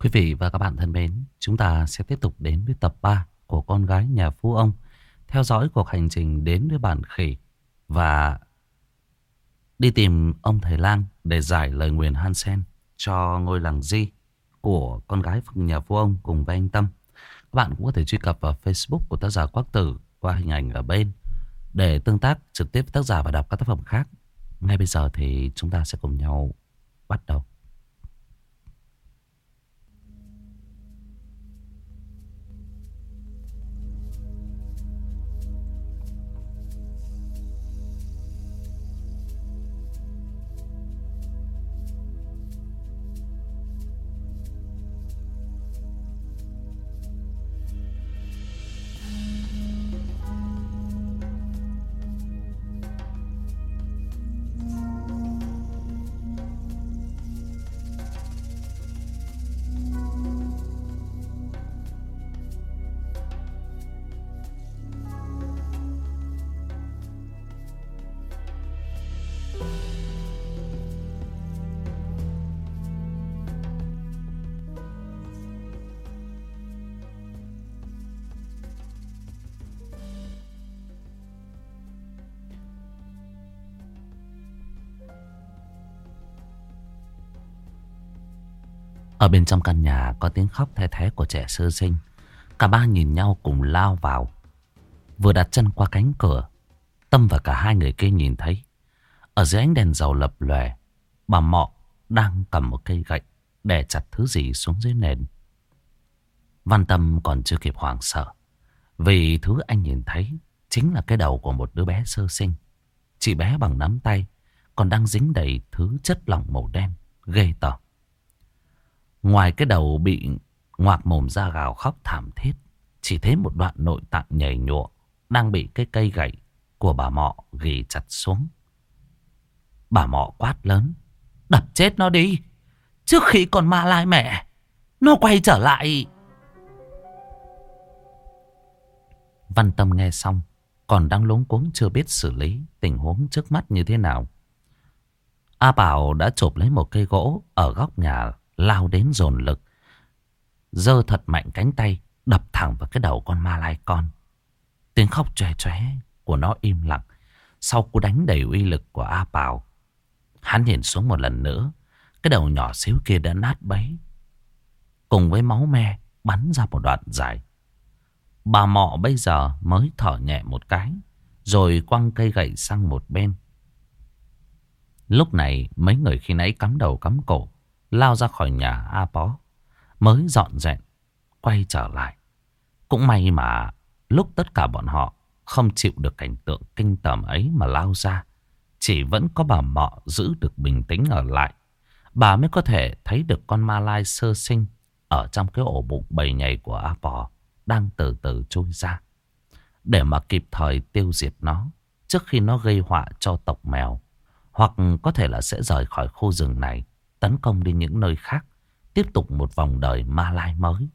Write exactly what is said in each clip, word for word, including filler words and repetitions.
Quý vị và các bạn thân mến, chúng ta sẽ tiếp tục đến với tập ba của Con gái nhà phú ông. Theo dõi cuộc hành trình đến với bản khỉ và đi tìm ông thầy lang để giải lời nguyền Hansen cho ngôi làng Di của con gái phường nhà phú ông cùng với anh Tâm. Các bạn cũng có thể truy cập vào Facebook của tác giả Quắc Tử qua hình ảnh ở bên để tương tác trực tiếp với tác giả và đọc các tác phẩm khác. Ngay bây giờ thì chúng ta sẽ cùng nhau bắt đầu. Ở bên trong căn nhà có tiếng khóc the thé của trẻ sơ sinh. Cả ba nhìn nhau cùng lao vào. Vừa đặt chân qua cánh cửa, Tâm và cả hai người kia nhìn thấy ở dưới ánh đèn dầu lập lòe, bà Mọ đang cầm một cây gậy đè chặt thứ gì xuống dưới nền. Văn Tâm còn chưa kịp hoảng sợ, vì thứ anh nhìn thấy chính là cái đầu của một đứa bé sơ sinh. Chỉ bé bằng nắm tay, còn đang dính đầy thứ chất lỏng màu đen ghê tởm. Ngoài cái đầu bị ngoạc mồm ra gào khóc thảm thiết, chỉ thấy một đoạn nội tạng nhầy nhụa đang bị cái cây gậy của bà Mọ ghì chặt xuống. Bà Mọ quát lớn: "Đập chết nó đi, trước khi còn ma lai mẹ nó quay trở lại." Văn Tâm nghe xong còn đang luống cuống chưa biết xử lý tình huống trước mắt như thế nào. A Bảo đã chộp lấy một cây gỗ ở góc nhà, lao đến dồn lực, giơ thật mạnh cánh tay đập thẳng vào cái đầu con ma lai con. Tiếng khóc chóe chóe của nó im lặng sau cú đánh đầy uy lực của A Bảo. Hắn nhìn xuống một lần nữa, cái đầu nhỏ xíu kia đã nát bấy, cùng với máu me bắn ra một đoạn dài. Bà Mọ bây giờ mới thở nhẹ một cái, rồi quăng cây gậy sang một bên. Lúc này mấy người khi nãy cắm đầu cắm cổ lao ra khỏi nhà A Pó mới dọn dẹp quay trở lại. Cũng may mà lúc tất cả bọn họ không chịu được cảnh tượng kinh tởm ấy mà lao ra, chỉ vẫn có bà Mọ giữ được bình tĩnh ở lại. Bà mới có thể thấy được con ma lai sơ sinh ở trong cái ổ bụng bầy nhầy của A Pò đang từ từ trôi ra, để mà kịp thời tiêu diệt nó trước khi nó gây họa cho tộc mèo, hoặc có thể là sẽ rời khỏi khu rừng này, tấn công đi những nơi khác, tiếp tục một vòng đời ma lai mới.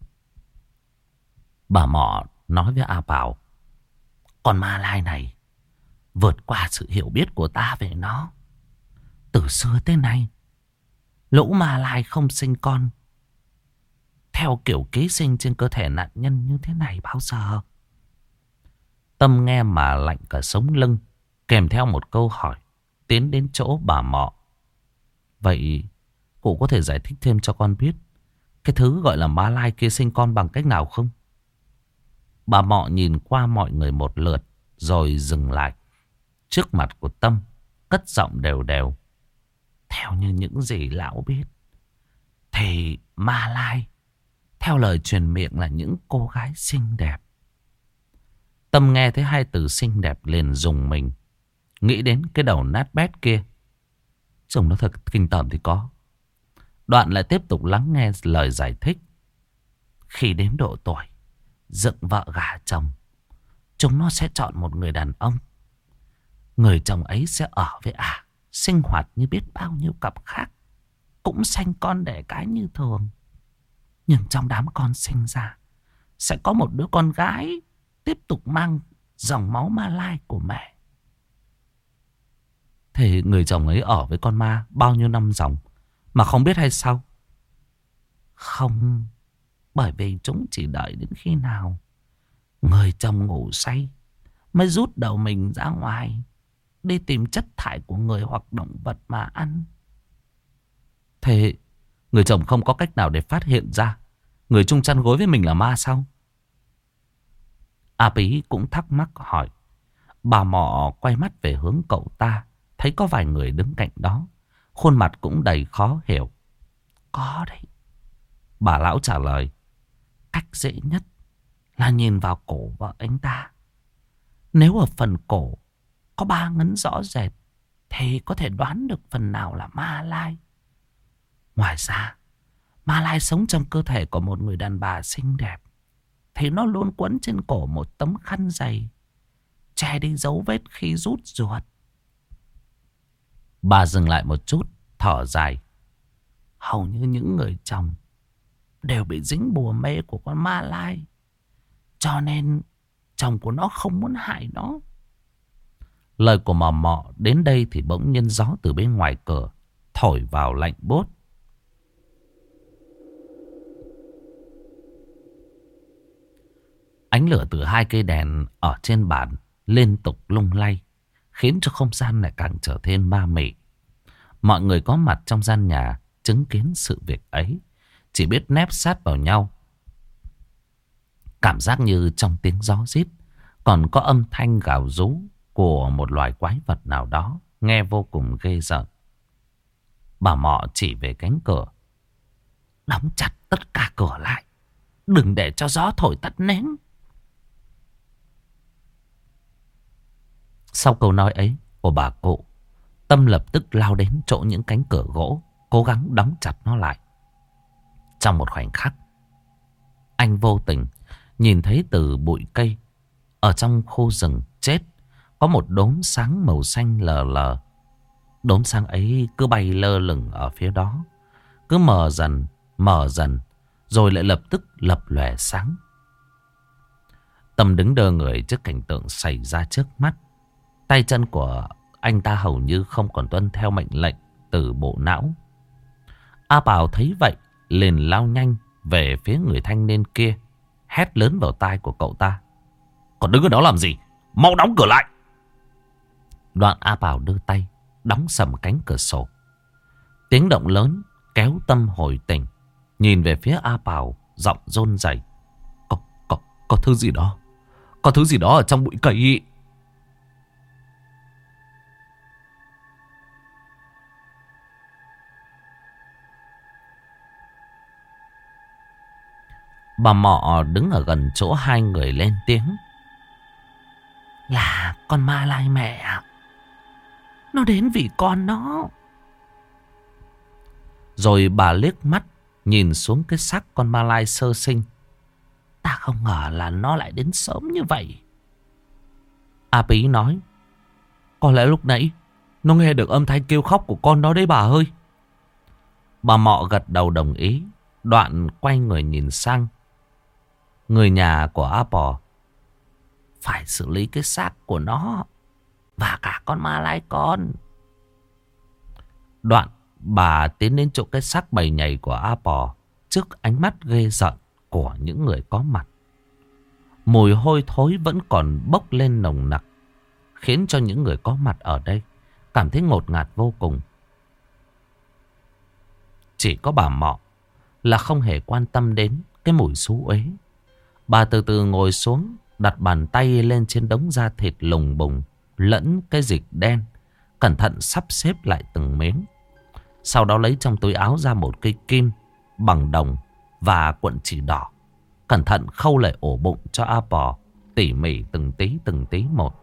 Bà Mọ nói với A Bảo: "Con ma lai này vượt qua sự hiểu biết của ta về nó. Từ xưa tới nay, lũ ma lai không sinh con theo kiểu ký sinh trên cơ thể nạn nhân như thế này bao giờ." Tâm nghe mà lạnh cả sống lưng, kèm theo một câu hỏi tiến đến chỗ bà Mọ: "Vậy cụ có thể giải thích thêm cho con biết cái thứ gọi là ma lai kia sinh con bằng cách nào không?" Bà Mọ nhìn qua mọi người một lượt rồi dừng lại trước mặt của Tâm, cất giọng đều đều: "Theo như những gì lão biết thì ma lai theo lời truyền miệng là những cô gái xinh đẹp." Tâm nghe thấy hai từ xinh đẹp liền rùng mình, nghĩ đến cái đầu nát bét kia. Trông nó thật kinh tởm thì có. Đoạn lại tiếp tục lắng nghe lời giải thích: "Khi đến độ tuổi dựng vợ gả chồng, chúng nó sẽ chọn một người đàn ông. Người chồng ấy sẽ ở với ả, à, sinh hoạt như biết bao nhiêu cặp khác, cũng sanh con đẻ cái như thường. Nhưng trong đám con sinh ra sẽ có một đứa con gái tiếp tục mang dòng máu ma lai của mẹ. Thế người chồng ấy ở với con ma bao nhiêu năm dòng mà không biết hay sao?" Không, bởi vì chúng chỉ đợi đến khi nào người chồng ngủ say mới rút đầu mình ra ngoài đi tìm chất thải của người hoặc động vật mà ăn. Thế người chồng không có cách nào để phát hiện ra người chung chăn gối với mình là ma sao? A Pí cũng thắc mắc hỏi. Bà Mọ quay mắt về hướng cậu ta, thấy có vài người đứng cạnh đó, khuôn mặt cũng đầy khó hiểu. Có đấy. Bà lão trả lời. Cách dễ nhất là nhìn vào cổ vợ anh ta. Nếu ở phần cổ có ba ngấn rõ rệt thì có thể đoán được phần nào là ma lai. Ngoài ra, ma lai sống trong cơ thể của một người đàn bà xinh đẹp thì nó luôn quấn trên cổ một tấm khăn dày, che đi dấu vết khi rút ruột. Bà dừng lại một chút, thở dài. Hầu như những người chồng đều bị dính bùa mê của con ma lai, cho nên chồng của nó không muốn hại nó. Lời của Mò Mọ đến đây thì bỗng nhiên gió từ bên ngoài cửa thổi vào lạnh buốt. Ánh lửa từ hai cây đèn ở trên bàn liên tục lung lay, khiến cho không gian lại càng trở thêm ma mị. Mọi người có mặt trong gian nhà chứng kiến sự việc ấy chỉ biết nép sát vào nhau. Cảm giác như trong tiếng gió rít còn có âm thanh gào rú của một loài quái vật nào đó, nghe vô cùng ghê rợn. Bà Mọ chỉ về cánh cửa. Đóng chặt tất cả cửa lại, đừng để cho gió thổi tắt nến. Sau câu nói ấy của bà cụ, Tâm lập tức lao đến chỗ những cánh cửa gỗ, cố gắng đóng chặt nó lại. Trong một khoảnh khắc, anh vô tình nhìn thấy từ bụi cây ở trong khu rừng chết có một đốm sáng màu xanh lờ lờ. Đốm sáng ấy cứ bay lơ lửng ở phía đó, cứ mờ dần, mờ dần, rồi lại lập tức lập lòe sáng. Tâm đứng đơ người trước cảnh tượng xảy ra trước mắt. Tay chân của anh ta hầu như không còn tuân theo mệnh lệnh từ bộ não. A Bảo thấy vậy liền lao nhanh về phía người thanh niên kia, hét lớn vào tai của cậu ta. Còn đứng ở đó làm gì? Mau đóng cửa lại! Đoạn A Bảo đưa tay đóng sầm cánh cửa sổ. Tiếng động lớn kéo Tâm hồi tỉnh, nhìn về phía A Bảo, giọng run rẩy. Có, có, có thứ gì đó. Có thứ gì đó ở trong bụi cây ý. Bà Mọ đứng ở gần chỗ hai người lên tiếng. Là con ma lai mẹ ạ. Nó đến vì con nó. Rồi bà liếc mắt nhìn xuống cái xác con ma lai sơ sinh. Ta không ngờ là nó lại đến sớm như vậy. A Pí nói. Có lẽ lúc nãy nó nghe được âm thanh kêu khóc của con nó đấy bà ơi. Bà Mọ gật đầu đồng ý. Đoạn quay người nhìn sang người nhà của A Pò. Phải xử lý cái xác của nó và cả con ma lai con. Đoạn bà tiến đến chỗ cái xác bầy nhầy của A Pò, trước ánh mắt ghê rợn của những người có mặt. Mùi hôi thối vẫn còn bốc lên nồng nặc, khiến cho những người có mặt ở đây cảm thấy ngột ngạt vô cùng. Chỉ có bà Mọ là không hề quan tâm đến cái mùi xú uế. Bà từ từ ngồi xuống, đặt bàn tay lên trên đống da thịt lùng bùng lẫn cái dịch đen, cẩn thận sắp xếp lại từng miếng. Sau đó lấy trong túi áo ra một cây kim bằng đồng và cuộn chỉ đỏ, cẩn thận khâu lại ổ bụng cho A Pò, tỉ mỉ từng tí từng tí một.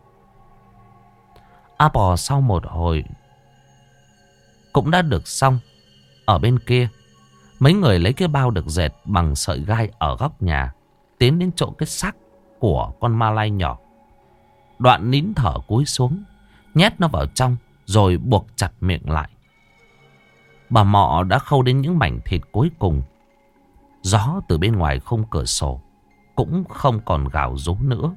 A Pò sau một hồi cũng đã được xong. Ở bên kia, mấy người lấy cái bao được dệt bằng sợi gai ở góc nhà, tiến đến chỗ cái xác của con ma lai nhỏ. Đoạn nín thở cúi xuống, nhét nó vào trong rồi buộc chặt miệng lại. Bà Mọ đã khâu đến những mảnh thịt cuối cùng. Gió từ bên ngoài khung cửa sổ cũng không còn gào rú nữa.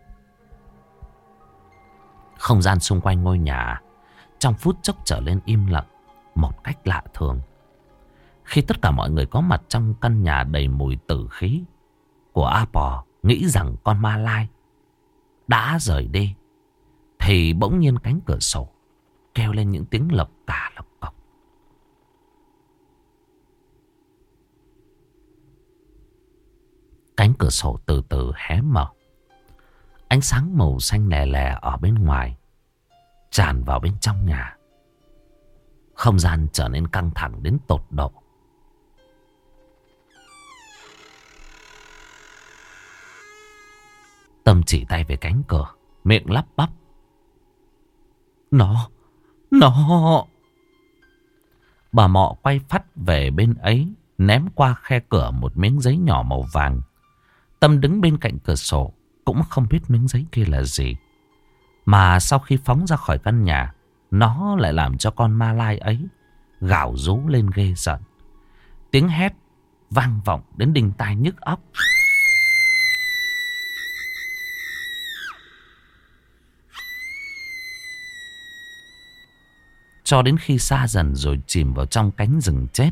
Không gian xung quanh ngôi nhà trong phút chốc trở lên im lặng một cách lạ thường. Khi tất cả mọi người có mặt trong căn nhà đầy mùi tử khí của A Pò nghĩ rằng con ma lai đã rời đi, thì bỗng nhiên cánh cửa sổ kêu lên những tiếng lộc cà lộc cọc. Cánh cửa sổ từ từ hé mở. Ánh sáng màu xanh lè lè ở bên ngoài tràn vào bên trong nhà. Không gian trở nên căng thẳng đến tột độ. Tâm chỉ tay về cánh cửa, miệng lắp bắp. Nó, nó. Bà Mọ quay phắt về bên ấy, ném qua khe cửa một miếng giấy nhỏ màu vàng. Tâm đứng bên cạnh cửa sổ, cũng không biết miếng giấy kia là gì. Mà sau khi phóng ra khỏi căn nhà, nó lại làm cho con ma lai ấy gào rú lên ghê giận. Tiếng hét vang vọng đến đinh tai nhức óc. Cho đến khi xa dần rồi chìm vào trong cánh rừng chết.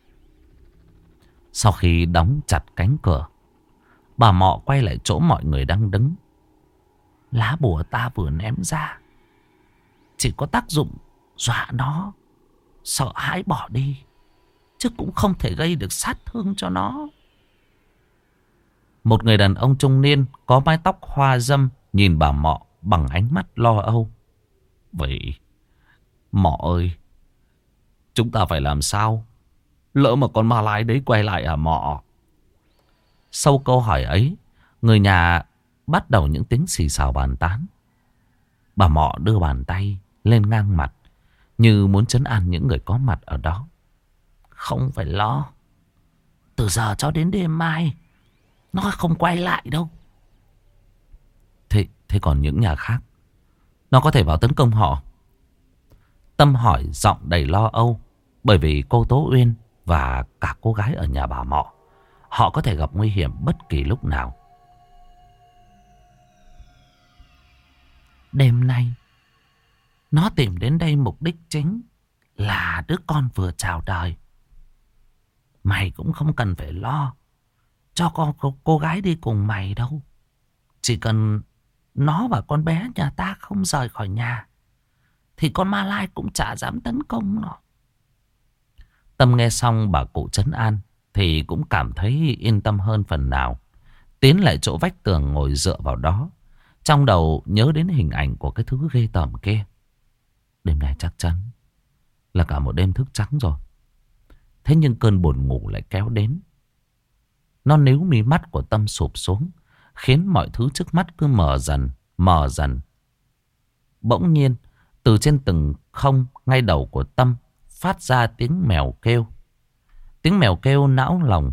Sau khi đóng chặt cánh cửa, bà Mọ quay lại chỗ mọi người đang đứng. Lá bùa ta vừa ném ra chỉ có tác dụng dọa nó sợ hãi bỏ đi, chứ cũng không thể gây được sát thương cho nó. Một người đàn ông trung niên có mái tóc hoa râm nhìn bà Mọ bằng ánh mắt lo âu. Vậy Mọ ơi, chúng ta phải làm sao? Lỡ mà con ma lai đấy quay lại à Mọ? Sau câu hỏi ấy, người nhà bắt đầu những tiếng xì xào bàn tán. Bà Mọ đưa bàn tay lên ngang mặt, như muốn trấn an những người có mặt ở đó. Không phải lo, từ giờ cho đến đêm mai nó không quay lại đâu. Thế, thế còn những nhà khác, nó có thể vào tấn công họ? Tâm hỏi giọng đầy lo âu. Bởi vì cô Tố Uyên và cả cô gái ở nhà bà Mọ, họ có thể gặp nguy hiểm bất kỳ lúc nào. Đêm nay nó tìm đến đây mục đích chính là đứa con vừa chào đời. Mày cũng không cần phải lo cho con cô, cô gái đi cùng mày đâu. Chỉ cần nó và con bé nhà ta không rời khỏi nhà thì con ma lai cũng chả dám tấn công nó. Tâm nghe xong bà cụ trấn an thì cũng cảm thấy yên tâm hơn phần nào. Tiến lại chỗ vách tường ngồi dựa vào đó, trong đầu nhớ đến hình ảnh của cái thứ ghê tởm kia. Đêm nay chắc chắn là cả một đêm thức trắng rồi. Thế nhưng cơn buồn ngủ lại kéo đến. Nó níu mí mắt của Tâm sụp xuống, khiến mọi thứ trước mắt cứ mờ dần, mờ dần. Bỗng nhiên, từ trên từng không ngay đầu của Tâm phát ra tiếng mèo kêu. Tiếng mèo kêu não lòng.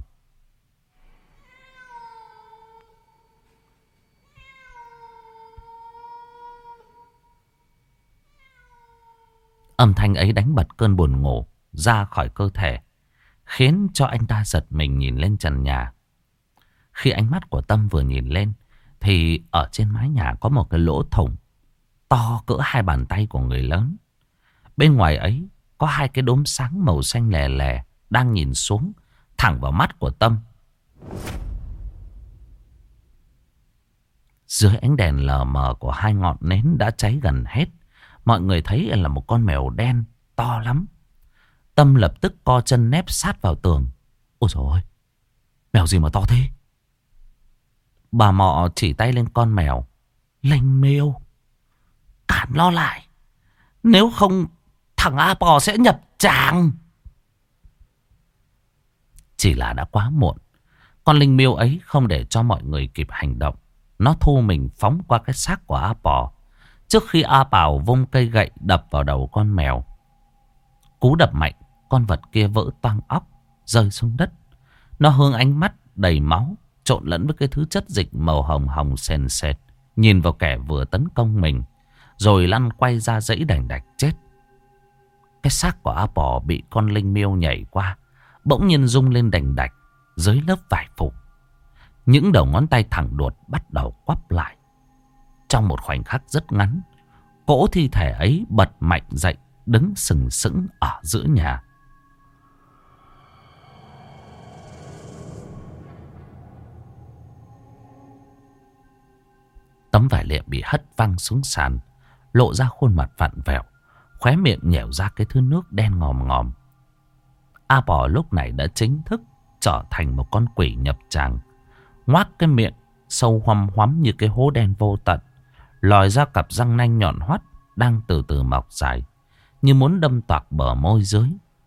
Âm thanh ấy đánh bật cơn buồn ngủ ra khỏi cơ thể, khiến cho anh ta giật mình nhìn lên trần nhà. Khi ánh mắt của Tâm vừa nhìn lên thì ở trên mái nhà có một cái lỗ thủng to cỡ hai bàn tay của người lớn. Bên ngoài ấy có hai cái đốm sáng màu xanh lè lè đang nhìn xuống thẳng vào mắt của Tâm. Dưới ánh đèn lờ mờ của hai ngọn nến đã cháy gần hết, mọi người thấy là một con mèo đen to lắm. Tâm lập tức co chân nép sát vào tường. Ôi dồi ôi, mèo gì mà to thế? Bà Mọ chỉ tay lên con mèo. Lanh Miêu, cản nó lại, nếu không thằng A Pò sẽ nhập tràng. Chỉ là đã quá muộn. Con linh miêu ấy không để cho mọi người kịp hành động. Nó thu mình phóng qua cái xác của A Pò, trước khi A Pò vung cây gậy đập vào đầu con mèo. Cú đập mạnh, con vật kia vỡ toang óc, rơi xuống đất. Nó hướng ánh mắt đầy máu, trộn lẫn với cái thứ chất dịch màu hồng hồng sền sệt, nhìn vào kẻ vừa tấn công mình, rồi lăn quay ra dãy đành đạch chết. Cái xác của A Pò bị con linh miêu nhảy qua, bỗng nhiên rung lên đành đạch dưới lớp vải phục. Những đầu ngón tay thẳng đuột bắt đầu quắp lại. Trong một khoảnh khắc rất ngắn, cỗ thi thể ấy bật mạnh dậy, đứng sừng sững ở giữa nhà. Tấm vải liệm bị hất văng xuống sàn, lộ ra khuôn mặt vặn vẹo, khóe miệng nhẻo ra cái thứ nước đen ngòm ngòm. A Bò lúc này đã chính thức trở thành một con quỷ nhập tràng, ngoác cái miệng sâu hoăm hoắm như cái hố đen vô tận, lòi ra cặp răng nanh nhọn hoắt đang từ từ mọc dài, như muốn đâm toạc bờ môi dưới.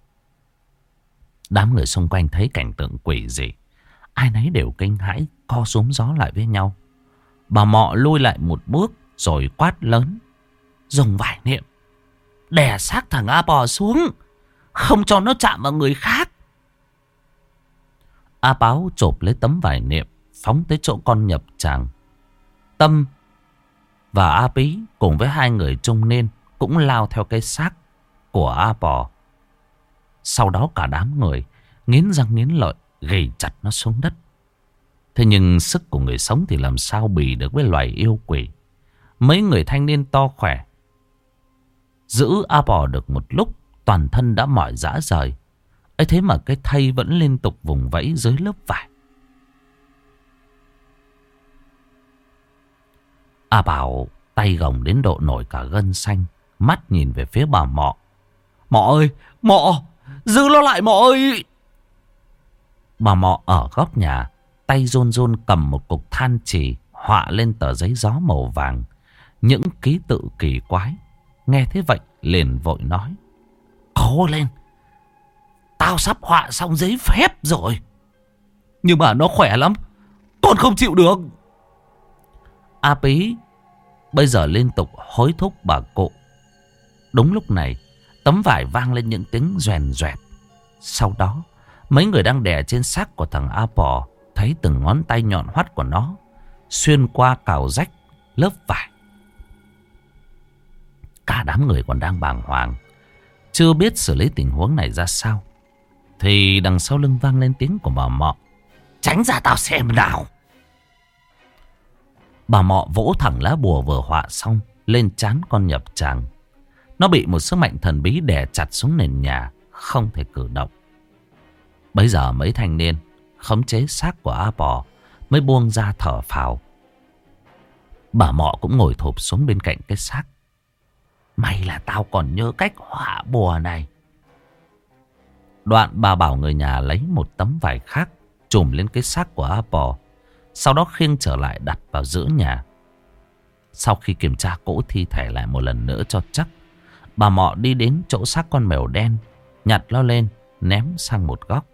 Đám người xung quanh thấy cảnh tượng quỷ dị, ai nấy đều kinh hãi, co rúm gió lại với nhau. Bà Mọ lui lại một bước rồi quát lớn: dùng vải niệm đè xác thằng A Bò xuống, không cho nó chạm vào người khác. A Báo chộp lấy tấm vải niệm, phóng tới chỗ con nhập tràng. Tâm và A Bí cùng với hai người trung niên cũng lao theo cái xác của A Bò. Sau đó cả đám người nghiến răng nghiến lợi gầy chặt nó xuống đất. Thế nhưng sức của người sống thì làm sao bì được với loài yêu quỷ. Mấy người thanh niên to khỏe giữ A Bò được một lúc, toàn thân đã mỏi rã rời. ấy thế mà cái thây vẫn liên tục vùng vẫy dưới lớp vải. A Bảo tay gồng đến độ nổi cả gân xanh, mắt nhìn về phía bà Mọ. Mọ ơi, Mọ, giữ nó lại Mọ ơi. Bà Mọ ở góc nhà, tay run run cầm một cục than chì họa lên tờ giấy gió màu vàng những ký tự kỳ quái. Nghe thế vậy liền vội nói: cố lên, tao sắp họa xong giấy phép rồi, nhưng mà nó khỏe lắm, con không chịu được. A Pí bây giờ liên tục hối thúc bà cụ. Đúng lúc này tấm vải vang lên những tiếng doèn doẹt. Sau đó mấy người đang đè trên xác của thằng A Bò thấy từng ngón tay nhọn hoắt của nó xuyên qua cào rách lớp vải. Cả đám người còn đang bàng hoàng, chưa biết xử lý tình huống này ra sao, thì đằng sau lưng vang lên tiếng của bà Mọ: tránh ra tao xem nào. Bà Mọ vỗ thẳng lá bùa vừa họa xong lên trán con nhập tràng. Nó bị một sức mạnh thần bí đè chặt xuống nền nhà, không thể cử động. Bấy giờ mấy thanh niên khống chế xác của A Bò mới buông ra thở phào. Bà Mọ cũng ngồi thụp xuống bên cạnh cái xác. May là tao còn nhớ cách họa bùa này. Đoạn bà bảo người nhà lấy một tấm vải khác trùm lên cái xác của A Bò, sau đó khiêng trở lại đặt vào giữa nhà. Sau khi kiểm tra cỗ thi thể lại một lần nữa cho chắc, bà Mọ đi đến chỗ xác con mèo đen, nhặt nó lên ném sang một góc.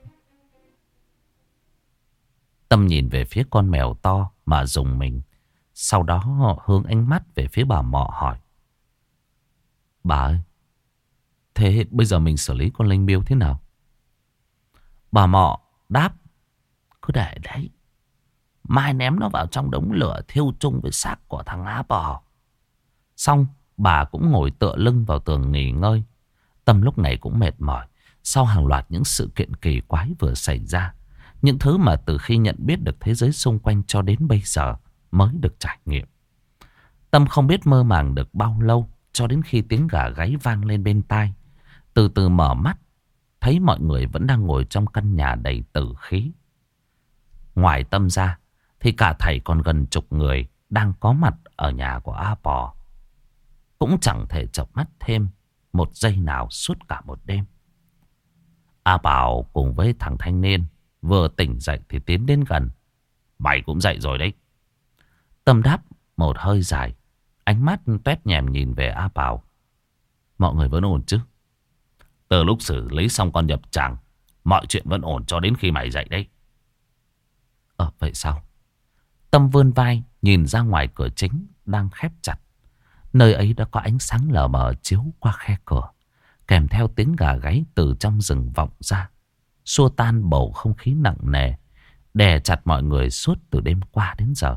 Tâm nhìn về phía con mèo to mà rùng mình, sau đó hướng ánh mắt về phía bà Mọ hỏi: bà ơi, thế bây giờ mình xử lý con linh miêu thế nào? Bà Mọ đáp: cứ để đấy, mai ném nó vào trong đống lửa thiêu chung với xác của thằng Á Bò. Xong bà cũng ngồi tựa lưng vào tường nghỉ ngơi. Tâm lúc này cũng mệt mỏi sau hàng loạt những sự kiện kỳ quái vừa xảy ra, những thứ mà từ khi nhận biết được thế giới xung quanh cho đến bây giờ mới được trải nghiệm. Tâm không biết mơ màng được bao lâu, cho đến khi tiếng gà gáy vang lên bên tai. Từ từ mở mắt, thấy mọi người vẫn đang ngồi trong căn nhà đầy tử khí. Ngoài Tâm ra thì cả thảy còn gần chục người đang có mặt ở nhà của A Bò. Cũng chẳng thể chợp mắt thêm một giây nào suốt cả một đêm. A Bảo cùng với thằng thanh niên vừa tỉnh dậy thì tiến đến gần. Mày cũng dậy rồi đấy. Tâm đáp một hơi dài, ánh mắt toét nhèm nhìn về A Bảo. Mọi người vẫn ổn chứ? Từ lúc xử lý xong con nhập tràng, mọi chuyện vẫn ổn cho đến khi mày dậy đấy. Ờ vậy sao? Tâm vươn vai nhìn ra ngoài cửa chính đang khép chặt. Nơi ấy đã có ánh sáng lờ mờ chiếu qua khe cửa, kèm theo tiếng gà gáy từ trong rừng vọng ra, xua tan bầu không khí nặng nề đè chặt mọi người suốt từ đêm qua đến giờ.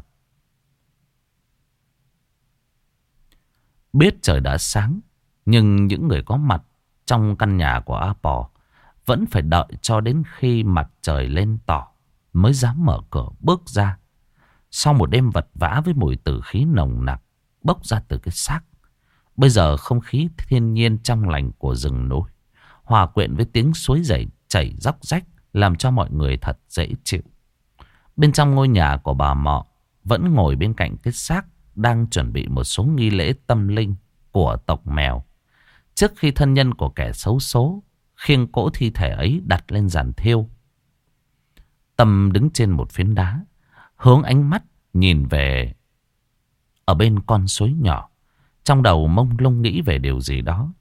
Biết trời đã sáng, nhưng những người có mặt trong căn nhà của A Bò vẫn phải đợi cho đến khi mặt trời lên tỏ mới dám mở cửa bước ra. Sau một đêm vật vã với mùi tử khí nồng nặc bốc ra từ cái xác, bây giờ không khí thiên nhiên trong lành của rừng núi hòa quyện với tiếng suối chảy chảy róc rách làm cho mọi người thật dễ chịu. Bên trong ngôi nhà của bà Mọ vẫn ngồi bên cạnh cái xác đang chuẩn bị một số nghi lễ tâm linh của tộc mèo. Trước khi thân nhân của kẻ xấu số khiêng cỗ thi thể ấy đặt lên giàn thiêu. Tâm đứng trên một phiến đá, hướng ánh mắt nhìn về ở bên con suối nhỏ. Trong đầu mông lung nghĩ về điều gì đó.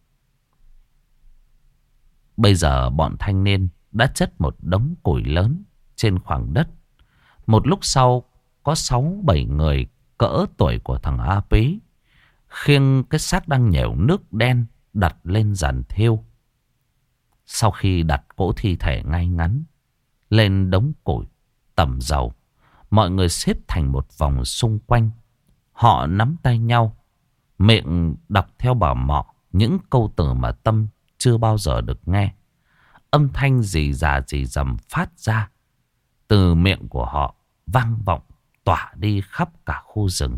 Bây giờ bọn thanh niên đã chất một đống củi lớn trên khoảng đất. Một lúc sau có sáu bảy người cỡ tuổi của thằng A Pí khiêng cái xác đang nhèo nước đen đặt lên giàn thiêu. Sau khi đặt cỗ thi thể ngay ngắn lên đống củi tẩm dầu, mọi người xếp thành một vòng xung quanh. Họ nắm tay nhau, miệng đọc theo bà Mọ những câu từ mà Tâm chưa bao giờ được nghe. Âm thanh rì rà rì rầm phát ra từ miệng của họ, vang vọng tỏa đi khắp cả khu rừng.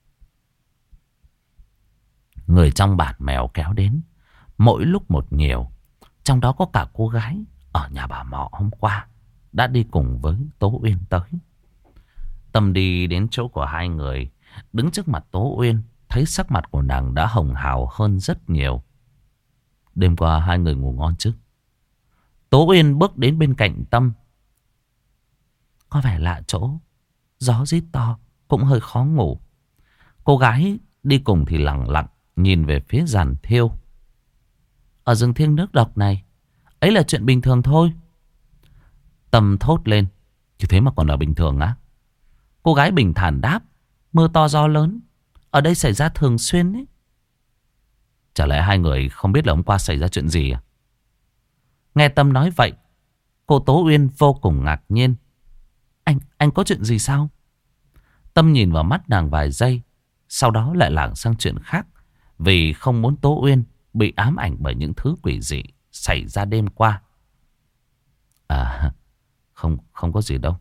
Người trong bản mèo kéo đến, mỗi lúc một nhiều. Trong đó có cả cô gái ở nhà bà Mọ hôm qua đã đi cùng với Tố Uyên tới. Tâm đi đến chỗ của hai người, đứng trước mặt Tố Uyên, thấy sắc mặt của nàng đã hồng hào hơn rất nhiều. Đêm qua hai người ngủ ngon chứ? Tố Uyên bước đến bên cạnh Tâm. Có vẻ lạ chỗ, gió rít to, cũng hơi khó ngủ. Cô gái đi cùng thì lặng lặng nhìn về phía giàn thiêu. Ở rừng thiêng nước độc này, ấy là chuyện bình thường thôi. Tâm thốt lên. Chứ thế mà còn là bình thường á? Cô gái bình thản đáp. Mưa to gió lớn ở đây xảy ra thường xuyên ấy. Chả lẽ hai người không biết là hôm qua xảy ra chuyện gì à? Nghe Tâm nói vậy, cô Tố Uyên vô cùng ngạc nhiên. Anh, anh có chuyện gì sao? Tâm nhìn vào mắt nàng vài giây, sau đó lại lảng sang chuyện khác. Vì không muốn Tố Uyên bị ám ảnh bởi những thứ quỷ dị xảy ra đêm qua. À, không, không có gì đâu.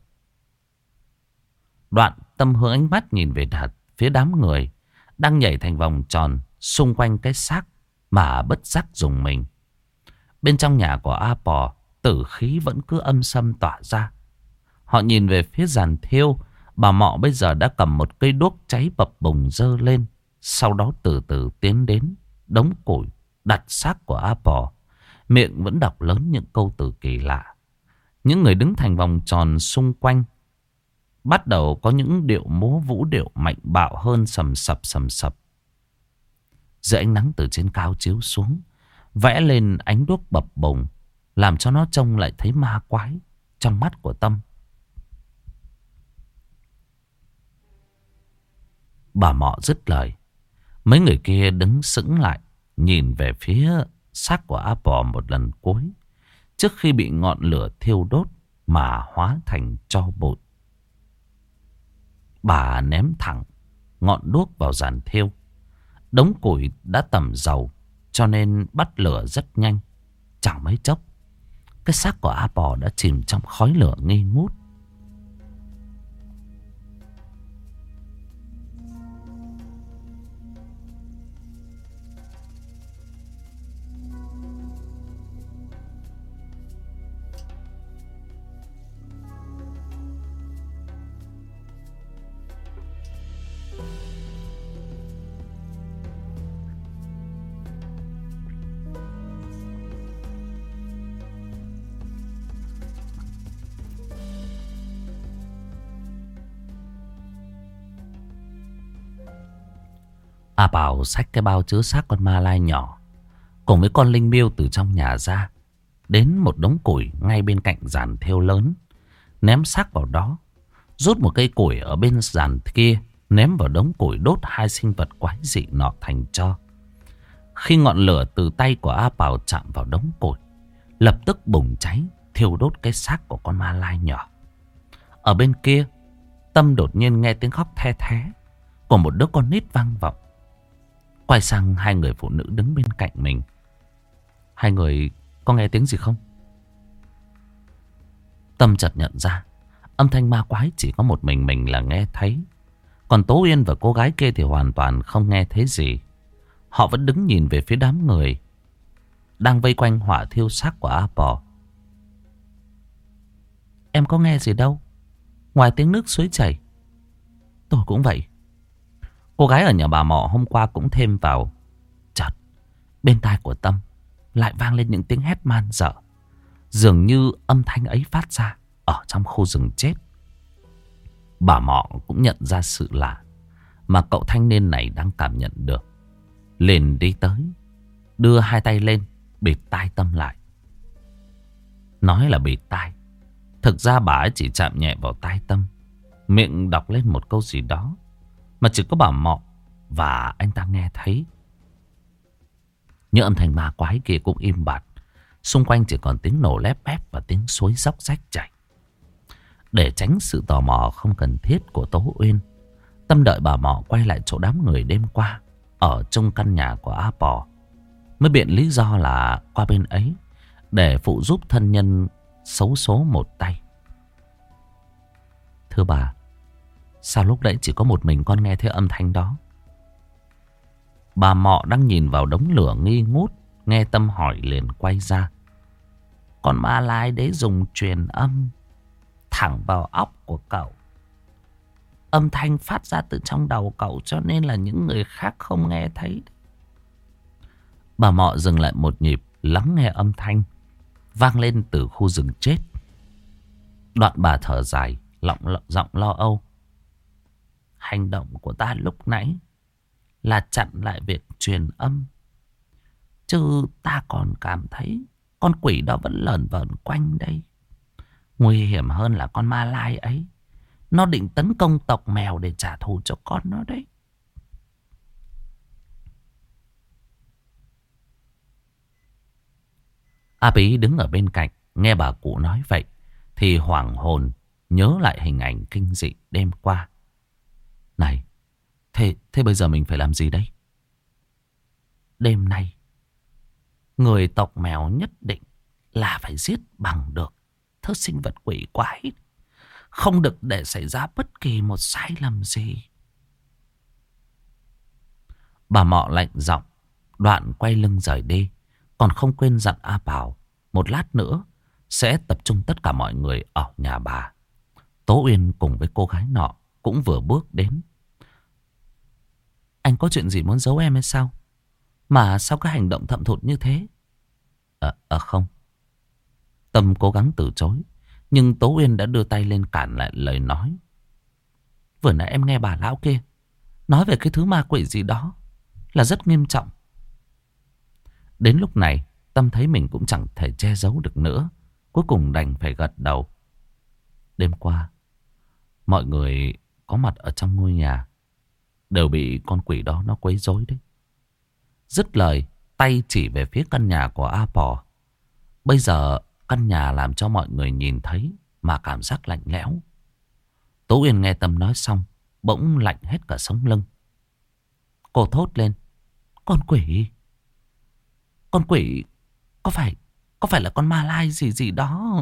Đoạn Tâm hướng ánh mắt nhìn về đạt phía đám người đang nhảy thành vòng tròn xung quanh cái xác mà bất giác dùng mình. Bên trong nhà của A Pò, tử khí vẫn cứ âm sâm tỏa ra. Họ nhìn về phía giàn thiêu. Bà Mọ bây giờ đã cầm một cây đuốc cháy bập bùng dơ lên. Sau đó từ từ tiến đến đống củi đặt xác của A Pò. Miệng vẫn đọc lớn những câu từ kỳ lạ. Những người đứng thành vòng tròn xung quanh bắt đầu có những điệu múa vũ điệu mạnh bạo hơn, sầm sập sầm sập. Dưới ánh nắng từ trên cao chiếu xuống, vẽ lên ánh đuốc bập bùng, làm cho nó trông lại thấy ma quái trong mắt của Tâm. Bà Mọ dứt lời, mấy người kia đứng sững lại, nhìn về phía xác của A Pò một lần cuối, trước khi bị ngọn lửa thiêu đốt mà hóa thành tro bụi. Bà ném thẳng ngọn đuốc vào giàn thiêu. Đống củi đã tẩm dầu, cho nên bắt lửa rất nhanh. Chẳng mấy chốc, cái xác của A Pò đã chìm trong khói lửa nghi ngút. A Bảo xách cái bao chứa xác con ma lai nhỏ cùng với con linh miêu từ trong nhà ra, đến một đống củi ngay bên cạnh giàn thiêu lớn, ném xác vào đó, rút một cây củi ở bên giàn kia, ném vào đống củi đốt hai sinh vật quái dị nọ thành tro. Khi ngọn lửa từ tay của A Bảo chạm vào đống củi, lập tức bùng cháy, thiêu đốt cái xác của con ma lai nhỏ. Ở bên kia, Tâm đột nhiên nghe tiếng khóc the thé của một đứa con nít vang vọng. Quay sang hai người phụ nữ đứng bên cạnh mình. Hai người có nghe tiếng gì không? Tâm chợt nhận ra âm thanh ma quái chỉ có một mình mình là nghe thấy. Còn Tố Uyên và cô gái kia thì hoàn toàn không nghe thấy gì. Họ vẫn đứng nhìn về phía đám người đang vây quanh hỏa thiêu xác của A Pò. Em có nghe gì đâu, ngoài tiếng nước suối chảy. Tôi cũng vậy. Cô gái ở nhà bà Mọ hôm qua cũng thêm vào. Chợt bên tai của Tâm lại vang lên những tiếng hét man dợ. Dường như âm thanh ấy phát ra ở trong khu rừng chết. Bà Mọ cũng nhận ra sự lạ mà cậu thanh niên này đang cảm nhận được. Liền đi tới, đưa hai tay lên bịt tai Tâm lại. Nói là bịt tai, thực ra bà ấy chỉ chạm nhẹ vào tai Tâm, miệng đọc lên một câu gì đó mà chỉ có bà Mọ và anh ta nghe thấy. Những âm thanh ma quái kia cũng im bặt. Xung quanh chỉ còn tiếng nổ lép bép và tiếng suối róc rách chảy. Để tránh sự tò mò không cần thiết của Tố Uyên, Tâm đợi bà Mọ quay lại chỗ đám người đêm qua ở trong căn nhà của A Pò, mới biện lý do là qua bên ấy để phụ giúp thân nhân xấu số một tay. Thưa bà, sao lúc nãy chỉ có một mình con nghe thấy âm thanh đó? Bà Mọ đang nhìn vào đống lửa nghi ngút, nghe Tâm hỏi liền quay ra. Con ma lai đấy dùng truyền âm thẳng vào óc của cậu. Âm thanh phát ra từ trong đầu cậu, cho nên là những người khác không nghe thấy. Bà Mọ dừng lại một nhịp, lắng nghe âm thanh vang lên từ khu rừng chết. Đoạn bà thở dài, lọng giọng lo âu. Hành động của ta lúc nãy là chặn lại việc truyền âm, chứ ta còn cảm thấy con quỷ đó vẫn lởn vởn quanh đây. Nguy hiểm hơn là con ma lai ấy, nó định tấn công tộc mèo để trả thù cho con nó đấy. A Bí đứng ở bên cạnh, nghe bà cụ nói vậy thì hoảng hồn, nhớ lại hình ảnh kinh dị đêm qua. Này, thế, thế bây giờ mình phải làm gì đây? Đêm nay, người tộc mèo nhất định là phải giết bằng được thứ sinh vật quỷ quái. Không được để xảy ra bất kỳ một sai lầm gì. Bà Mọ lạnh giọng, đoạn quay lưng rời đi. Còn không quên dặn A Bảo một lát nữa sẽ tập trung tất cả mọi người ở nhà bà. Tố Uyên cùng với cô gái nọ cũng vừa bước đến. Anh có chuyện gì muốn giấu em hay sao? Mà sao cái hành động thậm thụt như thế? Ờ, à, không. Tâm cố gắng từ chối, nhưng Tố Uyên đã đưa tay lên cản lại lời nói. Vừa nãy em nghe bà lão kia nói về cái thứ ma quỷ gì đó là rất nghiêm trọng. Đến lúc này Tâm thấy mình cũng chẳng thể che giấu được nữa, cuối cùng đành phải gật đầu. Đêm qua mọi người có mặt ở trong ngôi nhà đều bị con quỷ đó nó quấy rối đấy. Dứt lời, tay chỉ về phía căn nhà của A Pò. Bây giờ căn nhà làm cho mọi người nhìn thấy mà cảm giác lạnh lẽo. Tố Uyên nghe Tâm nói xong, bỗng lạnh hết cả sống lưng. Cô thốt lên. Con quỷ? Con quỷ có phải Có phải là con ma lai gì gì đó?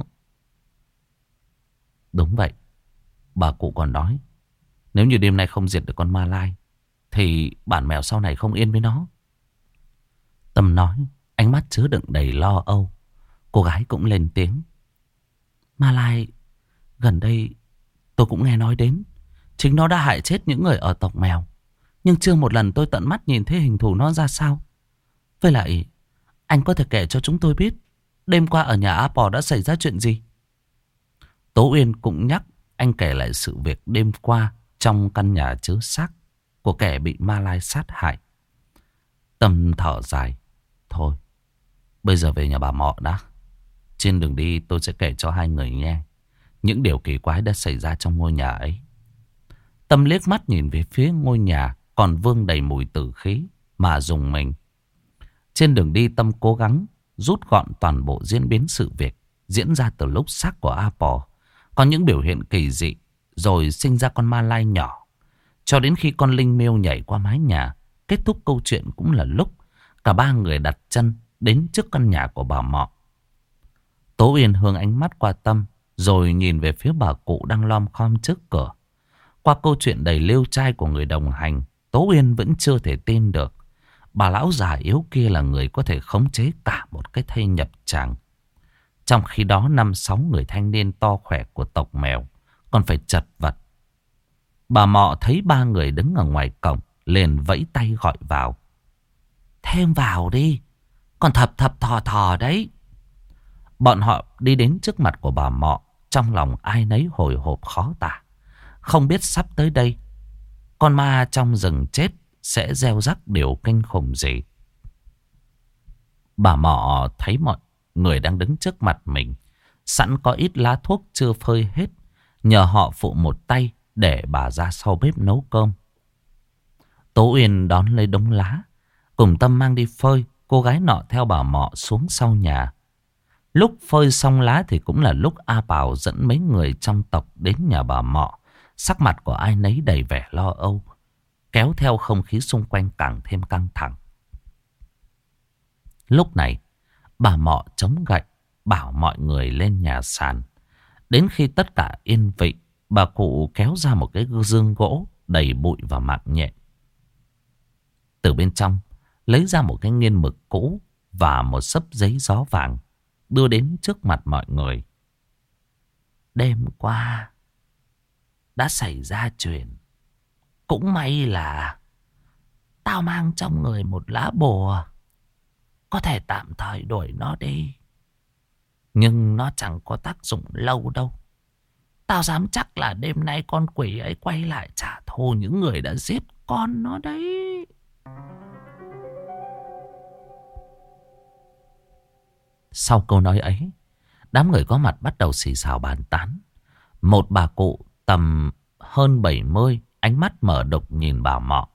Đúng vậy. Bà cụ còn nói, nếu như đêm nay không diệt được con ma lai thì bản mèo sau này không yên với nó. Tâm nói, ánh mắt chứa đựng đầy lo âu. Cô gái cũng lên tiếng. Ma lai gần đây tôi cũng nghe nói đến. Chính nó đã hại chết những người ở tộc mèo, nhưng chưa một lần tôi tận mắt nhìn thấy hình thù nó ra sao. Với lại, anh có thể kể cho chúng tôi biết đêm qua ở nhà A Pò đã xảy ra chuyện gì? Tố Uyên cũng nhắc anh kể lại sự việc đêm qua trong căn nhà chứa xác của kẻ bị ma lai sát hại. Tâm thở dài. Thôi, bây giờ về nhà bà Mọ đã. Trên đường đi tôi sẽ kể cho hai người nghe những điều kỳ quái đã xảy ra trong ngôi nhà ấy. Tâm liếc mắt nhìn về phía ngôi nhà còn vương đầy mùi tử khí mà rùng mình. Trên đường đi Tâm cố gắng rút gọn toàn bộ diễn biến sự việc diễn ra từ lúc xác của A Pò có những biểu hiện kỳ dị, rồi sinh ra con ma lai nhỏ, cho đến khi con linh miêu nhảy qua mái nhà. Kết thúc câu chuyện cũng là lúc cả ba người đặt chân đến trước căn nhà của bà Mọ. Tố Uyên hướng ánh mắt qua Tâm, rồi nhìn về phía bà cụ đang lom khom trước cửa. Qua câu chuyện đầy liêu trai của người đồng hành, Tố Uyên vẫn chưa thể tin được bà lão già yếu kia là người có thể khống chế cả một cái thây nhập tràng. Trong khi đó năm sáu người thanh niên to khỏe của tộc mèo còn phải chật vật. Bà Mọ thấy ba người đứng ở ngoài cổng liền vẫy tay gọi vào. Thêm vào đi, còn thập thập thò thò đấy. Bọn họ đi đến trước mặt của bà Mọ, trong lòng ai nấy hồi hộp khó tả. Không biết sắp tới đây, con ma trong rừng chết sẽ gieo rắc điều kinh khủng gì. Bà Mọ thấy mọi người đang đứng trước mặt mình, sẵn có ít lá thuốc chưa phơi hết, nhờ họ phụ một tay để bà ra sau bếp nấu cơm. Tố Uyên đón lấy đống lá, cùng Tâm mang đi phơi. Cô gái nọ theo bà Mọ xuống sau nhà. Lúc phơi xong lá thì cũng là lúc A Bảo dẫn mấy người trong tộc đến nhà bà Mọ. Sắc mặt của ai nấy đầy vẻ lo âu, kéo theo không khí xung quanh càng thêm căng thẳng. Lúc này bà Mọ chống gậy bảo mọi người lên nhà sàn. Đến khi tất cả yên vị, bà cụ kéo ra một cái dương gỗ đầy bụi và mạng nhện. Từ bên trong lấy ra một cái nghiên mực cũ và một xấp giấy gió vàng, đưa đến trước mặt mọi người. Đêm qua đã xảy ra chuyện. Cũng may là tao mang trong người một lá bùa, có thể tạm thời đuổi nó đi. Nhưng nó chẳng có tác dụng lâu đâu. Tao dám chắc là đêm nay con quỷ ấy quay lại trả thù những người đã giết con nó đấy. Sau câu nói ấy, đám người có mặt bắt đầu xì xào bàn tán. Một bà cụ tầm hơn bảy mươi, ánh mắt mở đục nhìn bà Mọ.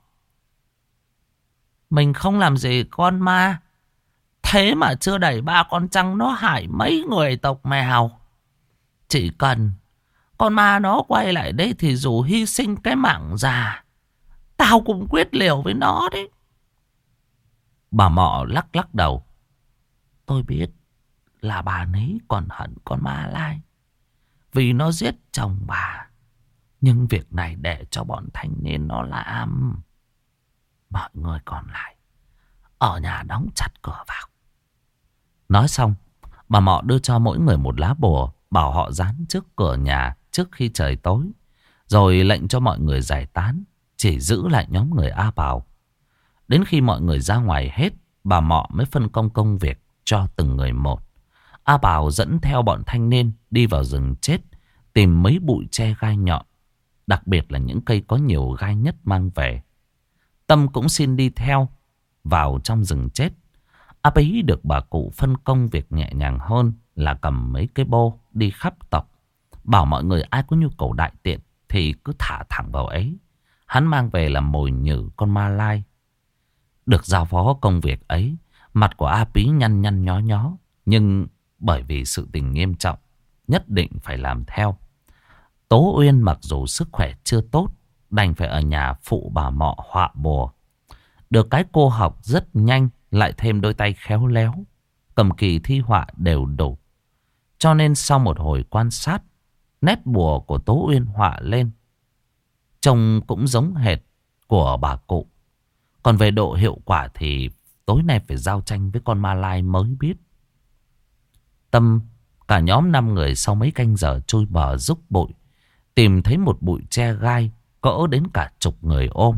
Mình không làm gì con ma, thế mà chưa đẩy ba con trăng nó hại mấy người tộc mèo. Chỉ cần con ma nó quay lại đây thì dù hy sinh cái mạng già, tao cũng quyết liều với nó đấy. Bà Mọ lắc lắc đầu. Tôi biết là bà ấy còn hận con ma lai vì nó giết chồng bà. Nhưng việc này để cho bọn thanh niên nó làm. Mọi người còn lại ở nhà đóng chặt cửa vào. Nói xong, bà Mọ đưa cho mỗi người một lá bùa, bảo họ dán trước cửa nhà trước khi trời tối, rồi lệnh cho mọi người giải tán, chỉ giữ lại nhóm người A Bảo. Đến khi mọi người ra ngoài hết, bà Mọ mới phân công công việc cho từng người một. A Bảo dẫn theo bọn thanh niên đi vào rừng chết, tìm mấy bụi tre gai nhọn, đặc biệt là những cây có nhiều gai nhất mang về. Tâm cũng xin đi theo vào trong rừng chết. A Bí được bà cụ phân công việc nhẹ nhàng hơn là cầm mấy cái bô đi khắp tộc, bảo mọi người ai có nhu cầu đại tiện thì cứ thả thẳng vào ấy. Hắn mang về làm mồi nhử con ma lai. Được giao phó công việc ấy, mặt của A Bí nhăn nhăn nhó nhó, nhưng bởi vì sự tình nghiêm trọng, nhất định phải làm theo. Tố Uyên mặc dù sức khỏe chưa tốt, đành phải ở nhà phụ bà Mọ họa bùa. Được cái cô học rất nhanh, lại thêm đôi tay khéo léo, cầm kỳ thi họa đều đủ. Cho nên sau một hồi quan sát, nét bùa của Tố Uyên họa lên trông cũng giống hệt của bà cụ. Còn về độ hiệu quả thì tối nay phải giao tranh với con ma lai mới biết. Tâm, cả nhóm năm người sau mấy canh giờ trôi bờ rúc bụi, tìm thấy một bụi tre gai cỡ đến cả chục người ôm.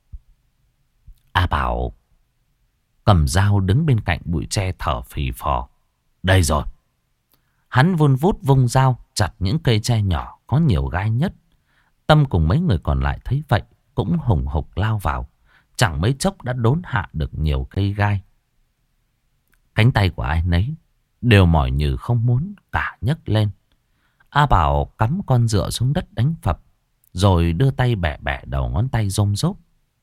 A Bảo cầm dao đứng bên cạnh bụi tre thở phì phò. Đây rồi. Hắn vun vút vung dao chặt những cây tre nhỏ có nhiều gai nhất. Tâm cùng mấy người còn lại thấy vậy cũng hùng hục lao vào. Chẳng mấy chốc đã đốn hạ được nhiều cây gai. Cánh tay của ai nấy đều mỏi nhừ không muốn cả nhấc lên. A Bảo cắm con dựa xuống đất đánh phập, rồi đưa tay bẻ bẻ đầu ngón tay rôm rốp.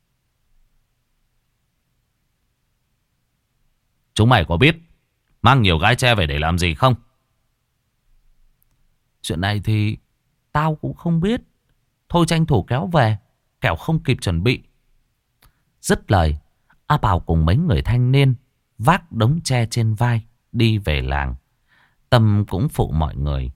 Chúng mày có biết mang nhiều gai tre về để làm gì không? Chuyện này thì tao cũng không biết. Thôi tranh thủ kéo về, kẻo không kịp chuẩn bị. Dứt lời, A Bảo cùng mấy người thanh niên vác đống tre trên vai đi về làng. Tâm cũng phụ mọi người.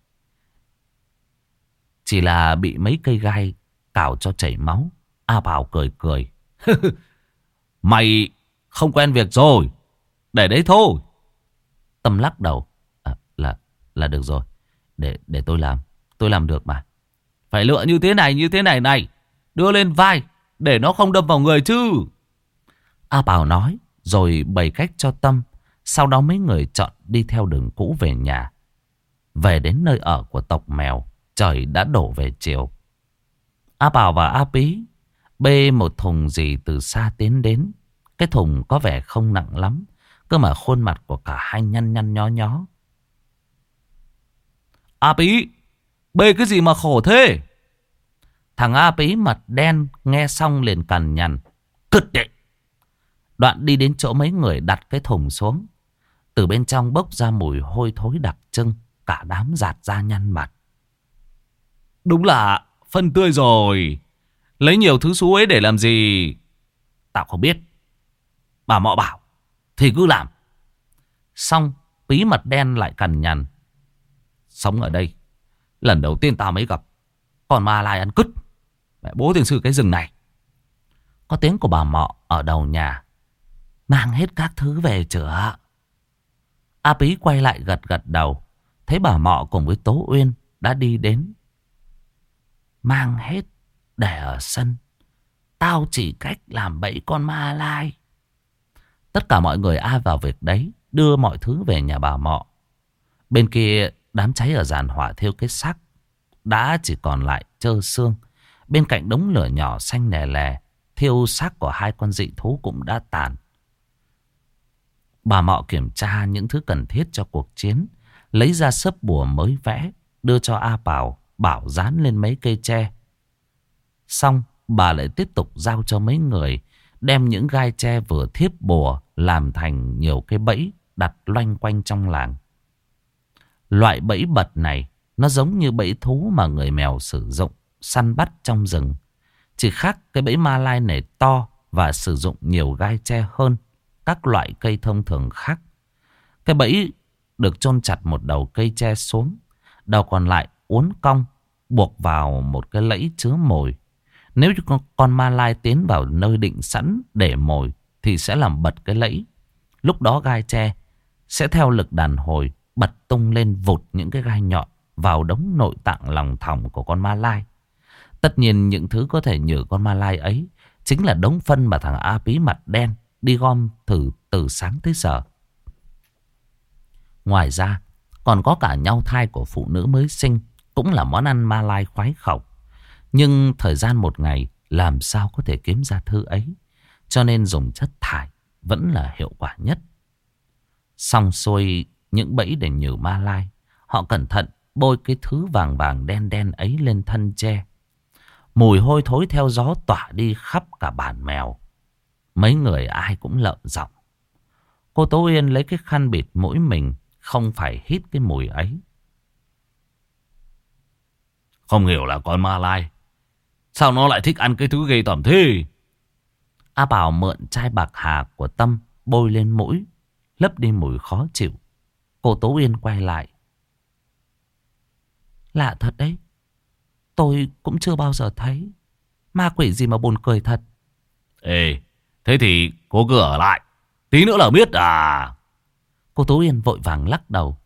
Chỉ là bị mấy cây gai cào cho chảy máu. A Bảo cười cười. Mày không quen việc rồi, để đấy thôi. Tâm lắc đầu. À, là là được rồi. Để để tôi làm. Tôi làm được mà. Phải lựa như thế này như thế này này. Đưa lên vai để nó không đâm vào người chứ. A Bảo nói rồi bày cách cho Tâm. Sau đó mấy người chọn đi theo đường cũ về nhà. Về đến nơi ở của tộc mèo, trời đã đổ về chiều. A Bảo và A Pí bê một thùng gì từ xa tiến đến. Cái thùng có vẻ không nặng lắm, cơ mà khuôn mặt của cả hai nhăn nhăn nhó nhó. A Pí, bê cái gì mà khổ thế? Thằng A Pí mặt đen nghe xong liền cằn nhằn. Cứt đệ. Đoạn đi đến chỗ mấy người đặt cái thùng xuống. Từ bên trong bốc ra mùi hôi thối đặc trưng. Cả đám giạt ra nhăn mặt. Đúng là phân tươi rồi. Lấy nhiều thứ xú ấy để làm gì? Tao không biết. Bà Mọ bảo thì cứ làm. Xong Pí mặt đen lại cằn nhằn. Sống ở đây lần đầu tiên tao mới gặp con ma lai ăn cứt. Mẹ bố tiên sư cái rừng này. Có tiếng của bà Mọ ở đầu nhà. Mang hết các thứ về chữa. A Pí quay lại gật gật đầu. Thấy bà Mọ cùng với Tố Uyên đã đi đến. Mang hết để ở sân. Tao chỉ cách làm bẫy con ma lai. Tất cả mọi người ai vào việc đấy, đưa mọi thứ về nhà bà Mọ. Bên kia đám cháy ở giàn hỏa thiêu cái xác đã chỉ còn lại trơ xương. Bên cạnh đống lửa nhỏ xanh lè lè, thiêu xác của hai con dị thú cũng đã tàn. Bà Mọ kiểm tra những thứ cần thiết cho cuộc chiến, lấy ra sấp bùa mới vẽ, đưa cho A Bảo, bảo dán lên mấy cây tre. Xong bà lại tiếp tục giao cho mấy người đem những gai tre vừa thiếp bùa làm thành nhiều cái bẫy đặt loanh quanh trong làng. Loại bẫy bật này nó giống như bẫy thú mà người mèo sử dụng săn bắt trong rừng. Chỉ khác cái bẫy ma lai này to và sử dụng nhiều gai tre hơn các loại cây thông thường khác. Cái bẫy được chôn chặt một đầu cây tre xuống, đầu còn lại uốn cong buộc vào một cái lẫy chứa mồi. Nếu như con, con ma lai tiến vào nơi định sẵn để mồi thì sẽ làm bật cái lẫy. Lúc đó gai tre sẽ theo lực đàn hồi bật tung lên vụt những cái gai nhọn vào đống nội tạng lòng thòng của con ma lai. Tất nhiên những thứ có thể nhử con ma lai ấy chính là đống phân mà thằng A Pí mặt đen đi gom thử từ sáng tới giờ. Ngoài ra còn có cả nhau thai của phụ nữ mới sinh, cũng là món ăn ma lai khoái khẩu. Nhưng thời gian một ngày làm sao có thể kiếm ra thứ ấy, cho nên dùng chất thải vẫn là hiệu quả nhất. Xong xuôi những bẫy để nhử ma lai, họ cẩn thận bôi cái thứ vàng vàng đen đen ấy lên thân tre. Mùi hôi thối theo gió tỏa đi khắp cả bản mèo. Mấy người ai cũng lợm giọng. Cô Tố Uyên lấy cái khăn bịt mũi mình, không phải hít cái mùi ấy. Không hiểu là con ma lai sao nó lại thích ăn cái thứ ghê tởm thế? A Bảo mượn chai bạc hà của Tâm bôi lên mũi, lấp đi mùi khó chịu. Cô Tố Uyên quay lại. Lạ thật đấy. Tôi cũng chưa bao giờ thấy ma quỷ gì mà buồn cười thật. Ê, thế thì cô cứ ở lại, tí nữa là biết à. Cô Tố Uyên vội vàng lắc đầu.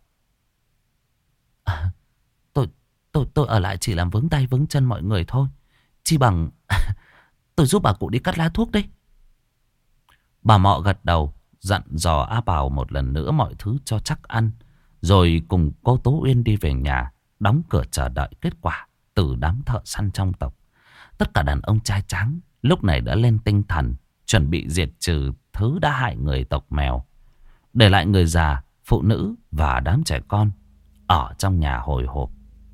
À, tôi, tôi, tôi ở lại chỉ làm vướng tay vướng chân mọi người thôi. Chi bằng tôi giúp bà cụ đi cắt lá thuốc đấy. Bà Mọ gật đầu, dặn dò A Bảo một lần nữa mọi thứ cho chắc ăn. Rồi cùng cô Tố Uyên đi về nhà, đóng cửa chờ đợi kết quả từ đám thợ săn trong tộc. Tất cả đàn ông trai tráng lúc này đã lên tinh thần, chuẩn bị diệt trừ thứ đã hại người tộc mèo, để lại người già, phụ nữ và đám trẻ con ở trong nhà hồi hộp.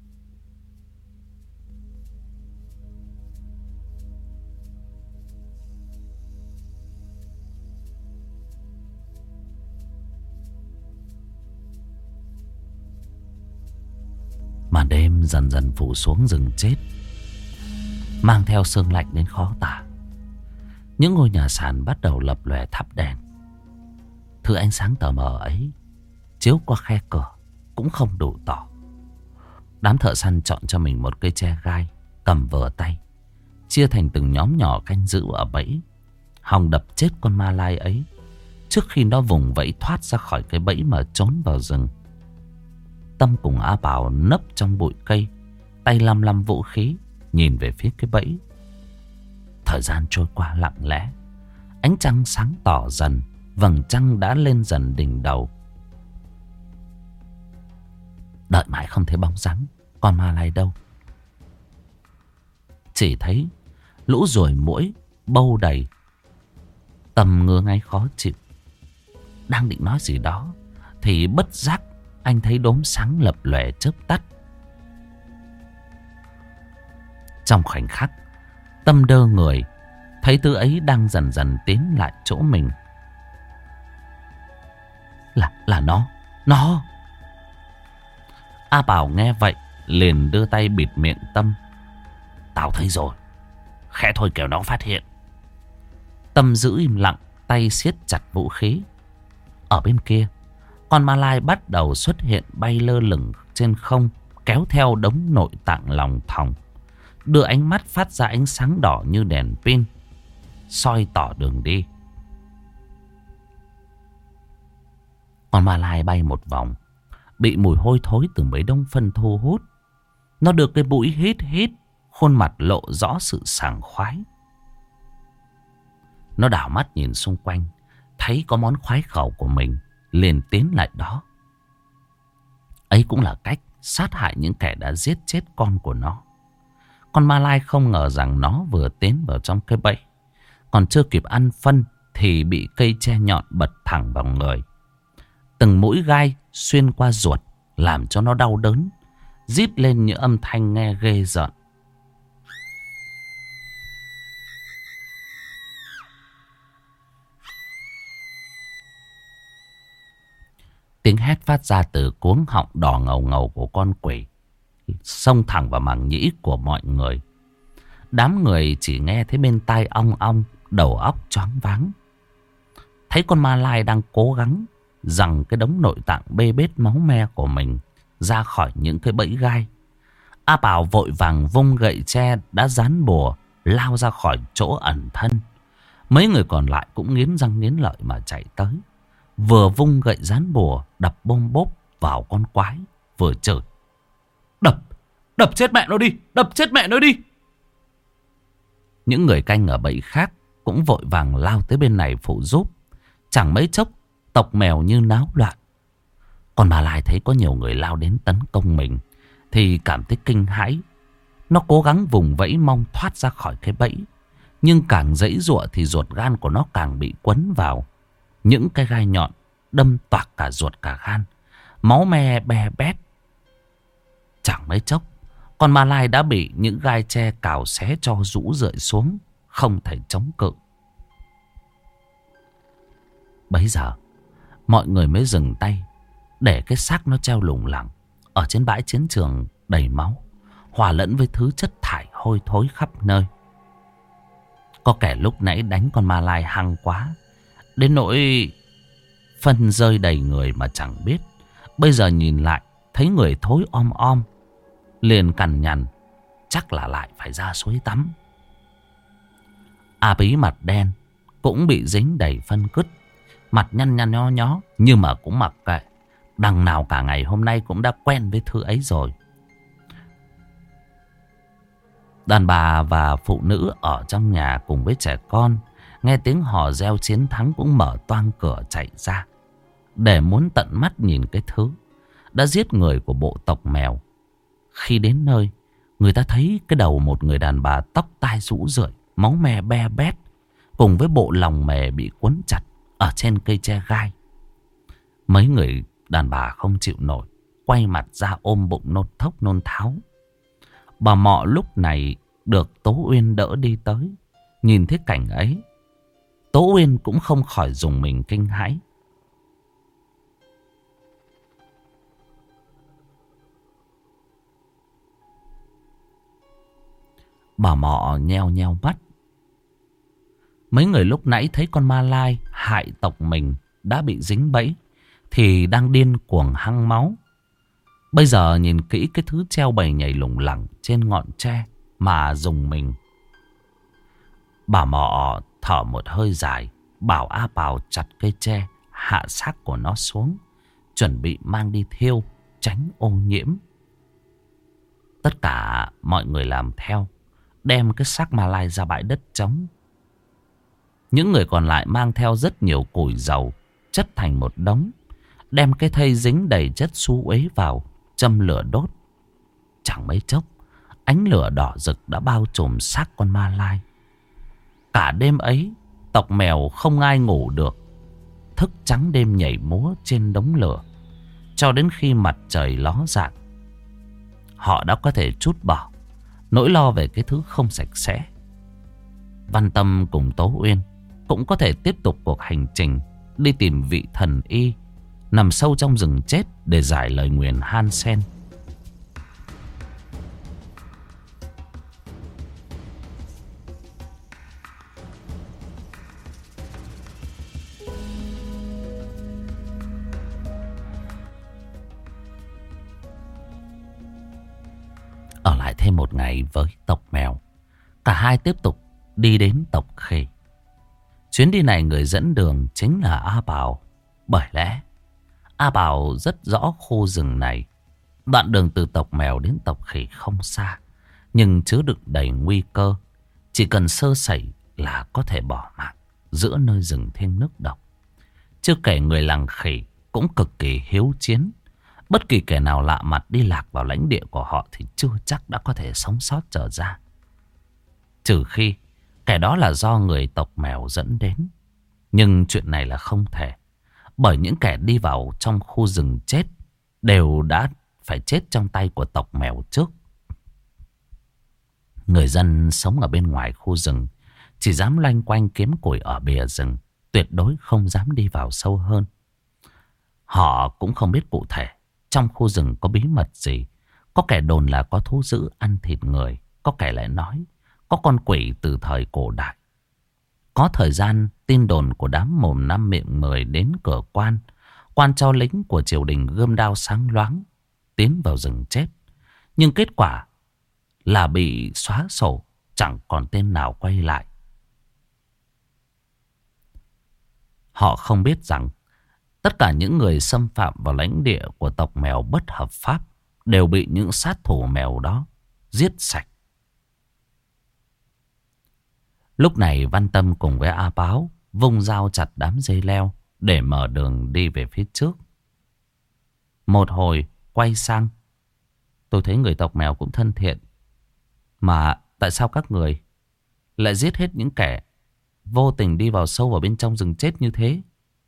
Màn đêm dần dần phủ xuống rừng chết, mang theo sương lạnh đến khó tả. Những ngôi nhà sàn bắt đầu lập lòe thắp đèn. Thứ ánh sáng tờ mờ ấy chiếu qua khe cửa cũng không đủ tỏ. Đám thợ săn chọn cho mình một cây tre gai, cầm vờ tay, chia thành từng nhóm nhỏ canh giữ ở bẫy, hòng đập chết con ma lai ấy trước khi nó vùng vẫy thoát ra khỏi cái bẫy mà trốn vào rừng. Tâm cùng A Bảo nấp trong bụi cây, tay lăm lăm vũ khí, nhìn về phía cái bẫy. Thật Thời gian trôi qua lặng lẽ. Ánh trăng sáng tỏ dần. Vầng trăng đã lên dần đỉnh đầu. Đợi mãi không thấy bóng dáng con ma lai đâu. Chỉ thấy lũ ruồi muỗi bâu đầy. Tâm ngứa ngáy khó chịu. Đang định nói gì đó thì bất giác anh thấy đốm sáng lập lòe chớp tắt. Trong khoảnh khắc, Tâm đơ người, thấy thứ ấy đang dần dần tiến lại chỗ mình. Là, là nó, nó. A Bảo nghe vậy, liền đưa tay bịt miệng Tâm. Tao thấy rồi, khẽ thôi kẻo nó phát hiện. Tâm giữ im lặng, tay siết chặt vũ khí. Ở bên kia, con ma lai bắt đầu xuất hiện bay lơ lửng trên không, kéo theo đống nội tạng lòng thòng, đưa ánh mắt phát ra ánh sáng đỏ như đèn pin, soi tỏ đường đi. Con ma lai bay một vòng, bị mùi hôi thối từ mấy đống phân thu hút. Nó được cái mũi hít hít, khuôn mặt lộ rõ sự sảng khoái. Nó đảo mắt nhìn xung quanh, thấy có món khoái khẩu của mình, liền tiến lại đó. Ấy cũng là cách sát hại những kẻ đã giết chết con của nó. Con ma lai không ngờ rằng nó vừa tiến vào trong cái bẫy, còn chưa kịp ăn phân thì bị cây tre nhọn bật thẳng vào người. Từng mũi gai xuyên qua ruột, làm cho nó đau đớn, rít lên những âm thanh nghe ghê rợn. Tiếng hét phát ra từ cuống họng đỏ ngầu ngầu của con quỷ, xông thẳng vào màng nhĩ của mọi người. Đám người chỉ nghe thấy bên tai ong ong, đầu óc choáng váng. Thấy con ma lai đang cố gắng rằng cái đống nội tạng bê bết máu me của mình ra khỏi những cái bẫy gai, A Bảo vội vàng vung gậy tre đã dán bùa, lao ra khỏi chỗ ẩn thân. Mấy người còn lại cũng nghiến răng nghiến lợi mà chạy tới, vừa vung gậy dán bùa đập bôm bốp vào con quái, vừa chửi: Đập, đập chết mẹ nó đi, đập chết mẹ nó đi. Những người canh ở bẫy khác cũng vội vàng lao tới bên này phụ giúp. Chẳng mấy chốc, tộc mèo như náo loạn. Còn bà lại thấy có nhiều người lao đến tấn công mình thì cảm thấy kinh hãi. Nó cố gắng vùng vẫy mong thoát ra khỏi cái bẫy, nhưng càng giãy giụa thì ruột gan của nó càng bị quấn vào những cái gai nhọn, đâm toạc cả ruột cả gan, máu me be bét. Chẳng mấy chốc, con ma lai đã bị những gai tre cào xé cho rũ rượi xuống, không thể chống cự. Bấy giờ, mọi người mới dừng tay, để cái xác nó treo lủng lẳng ở trên bãi chiến trường đầy máu, hòa lẫn với thứ chất thải hôi thối khắp nơi. Có kẻ lúc nãy đánh con ma lai hăng quá, đến nỗi phân rơi đầy người mà chẳng biết. Bây giờ nhìn lại thấy người thối om om, liền cằn nhằn chắc là lại phải ra suối tắm. A Bí mặt đen cũng bị dính đầy phân cứt, mặt nhăn nhăn nhó nhó, nhưng mà cũng mặc kệ. Đằng nào cả ngày hôm nay cũng đã quen với thứ ấy rồi. Đàn bà và phụ nữ ở trong nhà cùng với trẻ con nghe tiếng hò reo chiến thắng cũng mở toang cửa chạy ra, để muốn tận mắt nhìn cái thứ đã giết người của bộ tộc mèo. Khi đến nơi, người ta thấy cái đầu một người đàn bà tóc tai rũ rượi, máu me be bét, cùng với bộ lòng mề bị quấn chặt ở trên cây tre gai. Mấy người đàn bà không chịu nổi, quay mặt ra ôm bụng nôn thốc nôn tháo. Bà Mọ lúc này được Tố Uyên đỡ đi tới, nhìn thấy cảnh ấy, Tố Uyên cũng không khỏi dùng mình kinh hãi. Bà Mọ nheo nheo mắt. Mấy người lúc nãy thấy con ma lai hại tộc mình đã bị dính bẫy thì đang điên cuồng hăng máu. Bây giờ nhìn kỹ cái thứ treo bầy nhảy lủng lẳng trên ngọn tre mà dùng mình. Bà Mọ thở một hơi dài, bảo A Bảo chặt cây tre, hạ xác của nó xuống, chuẩn bị mang đi thiêu, tránh ô nhiễm. Tất cả mọi người làm theo, đem cái xác ma lai ra bãi đất trống. Những người còn lại mang theo rất nhiều củi dầu chất thành một đống, đem cái thây dính đầy chất xú uế vào, châm lửa đốt. Chẳng mấy chốc, ánh lửa đỏ rực đã bao trùm xác con ma lai. Cả đêm ấy, tộc mèo không ai ngủ được, thức trắng đêm nhảy múa trên đống lửa, cho đến khi mặt trời ló dạng. Họ đã có thể trút bỏ nỗi lo về cái thứ không sạch sẽ. Văn Tâm cùng Tố Uyên cũng có thể tiếp tục cuộc hành trình đi tìm vị thần y nằm sâu trong rừng chết để giải lời nguyền Hansen. Ở lại thêm một ngày với tộc mèo, cả hai tiếp tục đi đến tộc Khỉ. Chuyến đi này người dẫn đường chính là A Bảo. Bởi lẽ A Bảo rất rõ khu rừng này. Đoạn đường từ tộc mèo đến tộc Khỉ không xa, nhưng chứa đựng đầy nguy cơ. Chỉ cần sơ sẩy là có thể bỏ mạng giữa nơi rừng thiêng nước độc. Chưa kể người làng Khỉ cũng cực kỳ hiếu chiến. Bất kỳ kẻ nào lạ mặt đi lạc vào lãnh địa của họ thì chưa chắc đã có thể sống sót trở ra. Trừ khi kẻ đó là do người tộc mèo dẫn đến. Nhưng chuyện này là không thể. Bởi những kẻ đi vào trong khu rừng chết đều đã phải chết trong tay của tộc mèo trước. Người dân sống ở bên ngoài khu rừng chỉ dám loanh quanh kiếm củi ở bìa rừng, tuyệt đối không dám đi vào sâu hơn. Họ cũng không biết cụ thể trong khu rừng có bí mật gì. Có kẻ đồn là có thú dữ ăn thịt người, có kẻ lại nói có con quỷ từ thời cổ đại. Có thời gian tin đồn của đám mồm năm miệng mười đến cửa quan, quan cho lính của triều đình gươm đao sáng loáng tiến vào rừng chết. Nhưng kết quả là bị xóa sổ, chẳng còn tên nào quay lại. Họ không biết rằng tất cả những người xâm phạm vào lãnh địa của tộc mèo bất hợp pháp đều bị những sát thủ mèo đó giết sạch. Lúc này Văn Tâm cùng với A Báo vung dao chặt đám dây leo để mở đường đi về phía trước. Một hồi quay sang, tôi thấy người tộc mèo cũng thân thiện. Mà tại sao các người lại giết hết những kẻ vô tình đi vào sâu vào bên trong rừng chết như thế?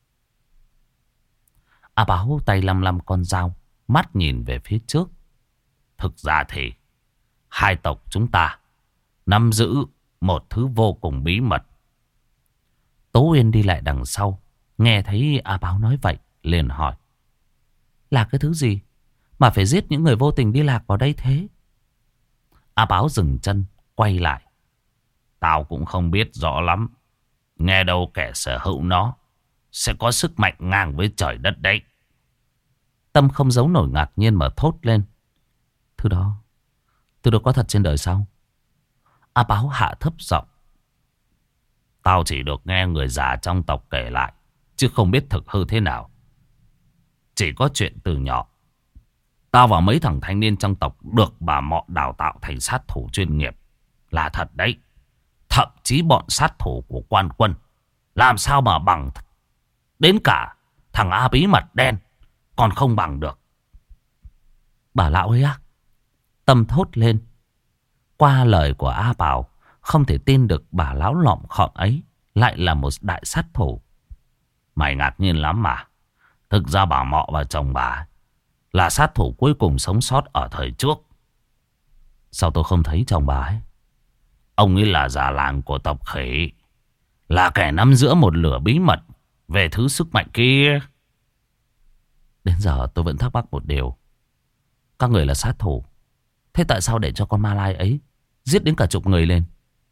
A Báo tay lăm lăm con dao, mắt nhìn về phía trước. Thực ra thì hai tộc chúng ta nắm giữ một thứ vô cùng bí mật. Tố Uyên đi lại đằng sau, nghe thấy A Báo nói vậy, liền hỏi. Là cái thứ gì mà phải giết những người vô tình đi lạc vào đây thế? A Báo dừng chân, quay lại. Tao cũng không biết rõ lắm. Nghe đâu kẻ sở hữu nó sẽ có sức mạnh ngang với trời đất đấy. Tâm không giấu nổi ngạc nhiên mà thốt lên. Thứ đó, thứ đó có thật trên đời sao? A Báo hạ thấp giọng. Tao chỉ được nghe người già trong tộc kể lại, chứ không biết thực hư thế nào. Chỉ có chuyện từ nhỏ, tao và mấy thằng thanh niên trong tộc được bà Mọ đào tạo thành sát thủ chuyên nghiệp. Là thật đấy. Thậm chí bọn sát thủ của quan quân làm sao mà bằng. Đến cả thằng A Bí mặt đen còn không bằng được. Bà lão ấy á? Tâm thốt lên. Qua lời của A Bảo, không thể tin được bà lão lọm khọm ấy lại là một đại sát thủ. Mày ngạc nhiên lắm mà. Thực ra bà Mọ và chồng bà là sát thủ cuối cùng sống sót ở thời trước. Sao tôi không thấy chồng bà ấy? Ông ấy là già làng của tộc Khỉ, là kẻ nắm giữ một lửa bí mật về thứ sức mạnh kia. Đến giờ tôi vẫn thắc mắc một điều. Các người là sát thủ, thế tại sao để cho con ma lai ấy giết đến cả chục người lên?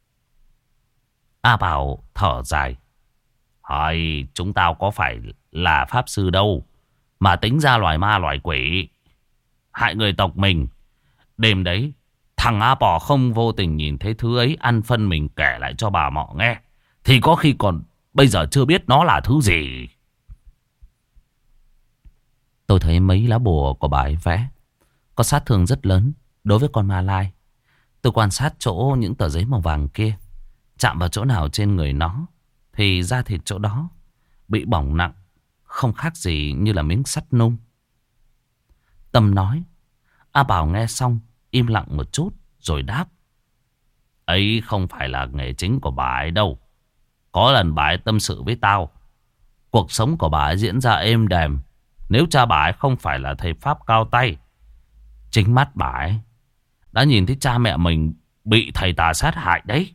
A Bảo thở dài. Hỏi, chúng tao có phải là pháp sư đâu mà tính ra loài ma loài quỷ hại người tộc mình. Đêm đấy thằng A Bò không vô tình nhìn thấy thứ ấy ăn phân mình kể lại cho bà Mọ nghe, thì có khi còn bây giờ chưa biết nó là thứ gì. Tôi thấy mấy lá bùa của bà ấy vẽ có sát thương rất lớn đối với con ma lai. Tôi quan sát chỗ những tờ giấy màu vàng kia. Chạm vào chỗ nào trên người nó thì da thịt chỗ đó bị bỏng nặng, không khác gì như là miếng sắt nung. Tâm nói. A Bảo nghe xong im lặng một chút rồi đáp. Ấy không phải là nghề chính của bà ấy đâu. Có lần bà ấy tâm sự với tao, cuộc sống của bà ấy diễn ra êm đềm nếu cha bà ấy không phải là thầy pháp cao tay. Chính mắt bà ấy đã nhìn thấy cha mẹ mình bị thầy tà sát hại đấy.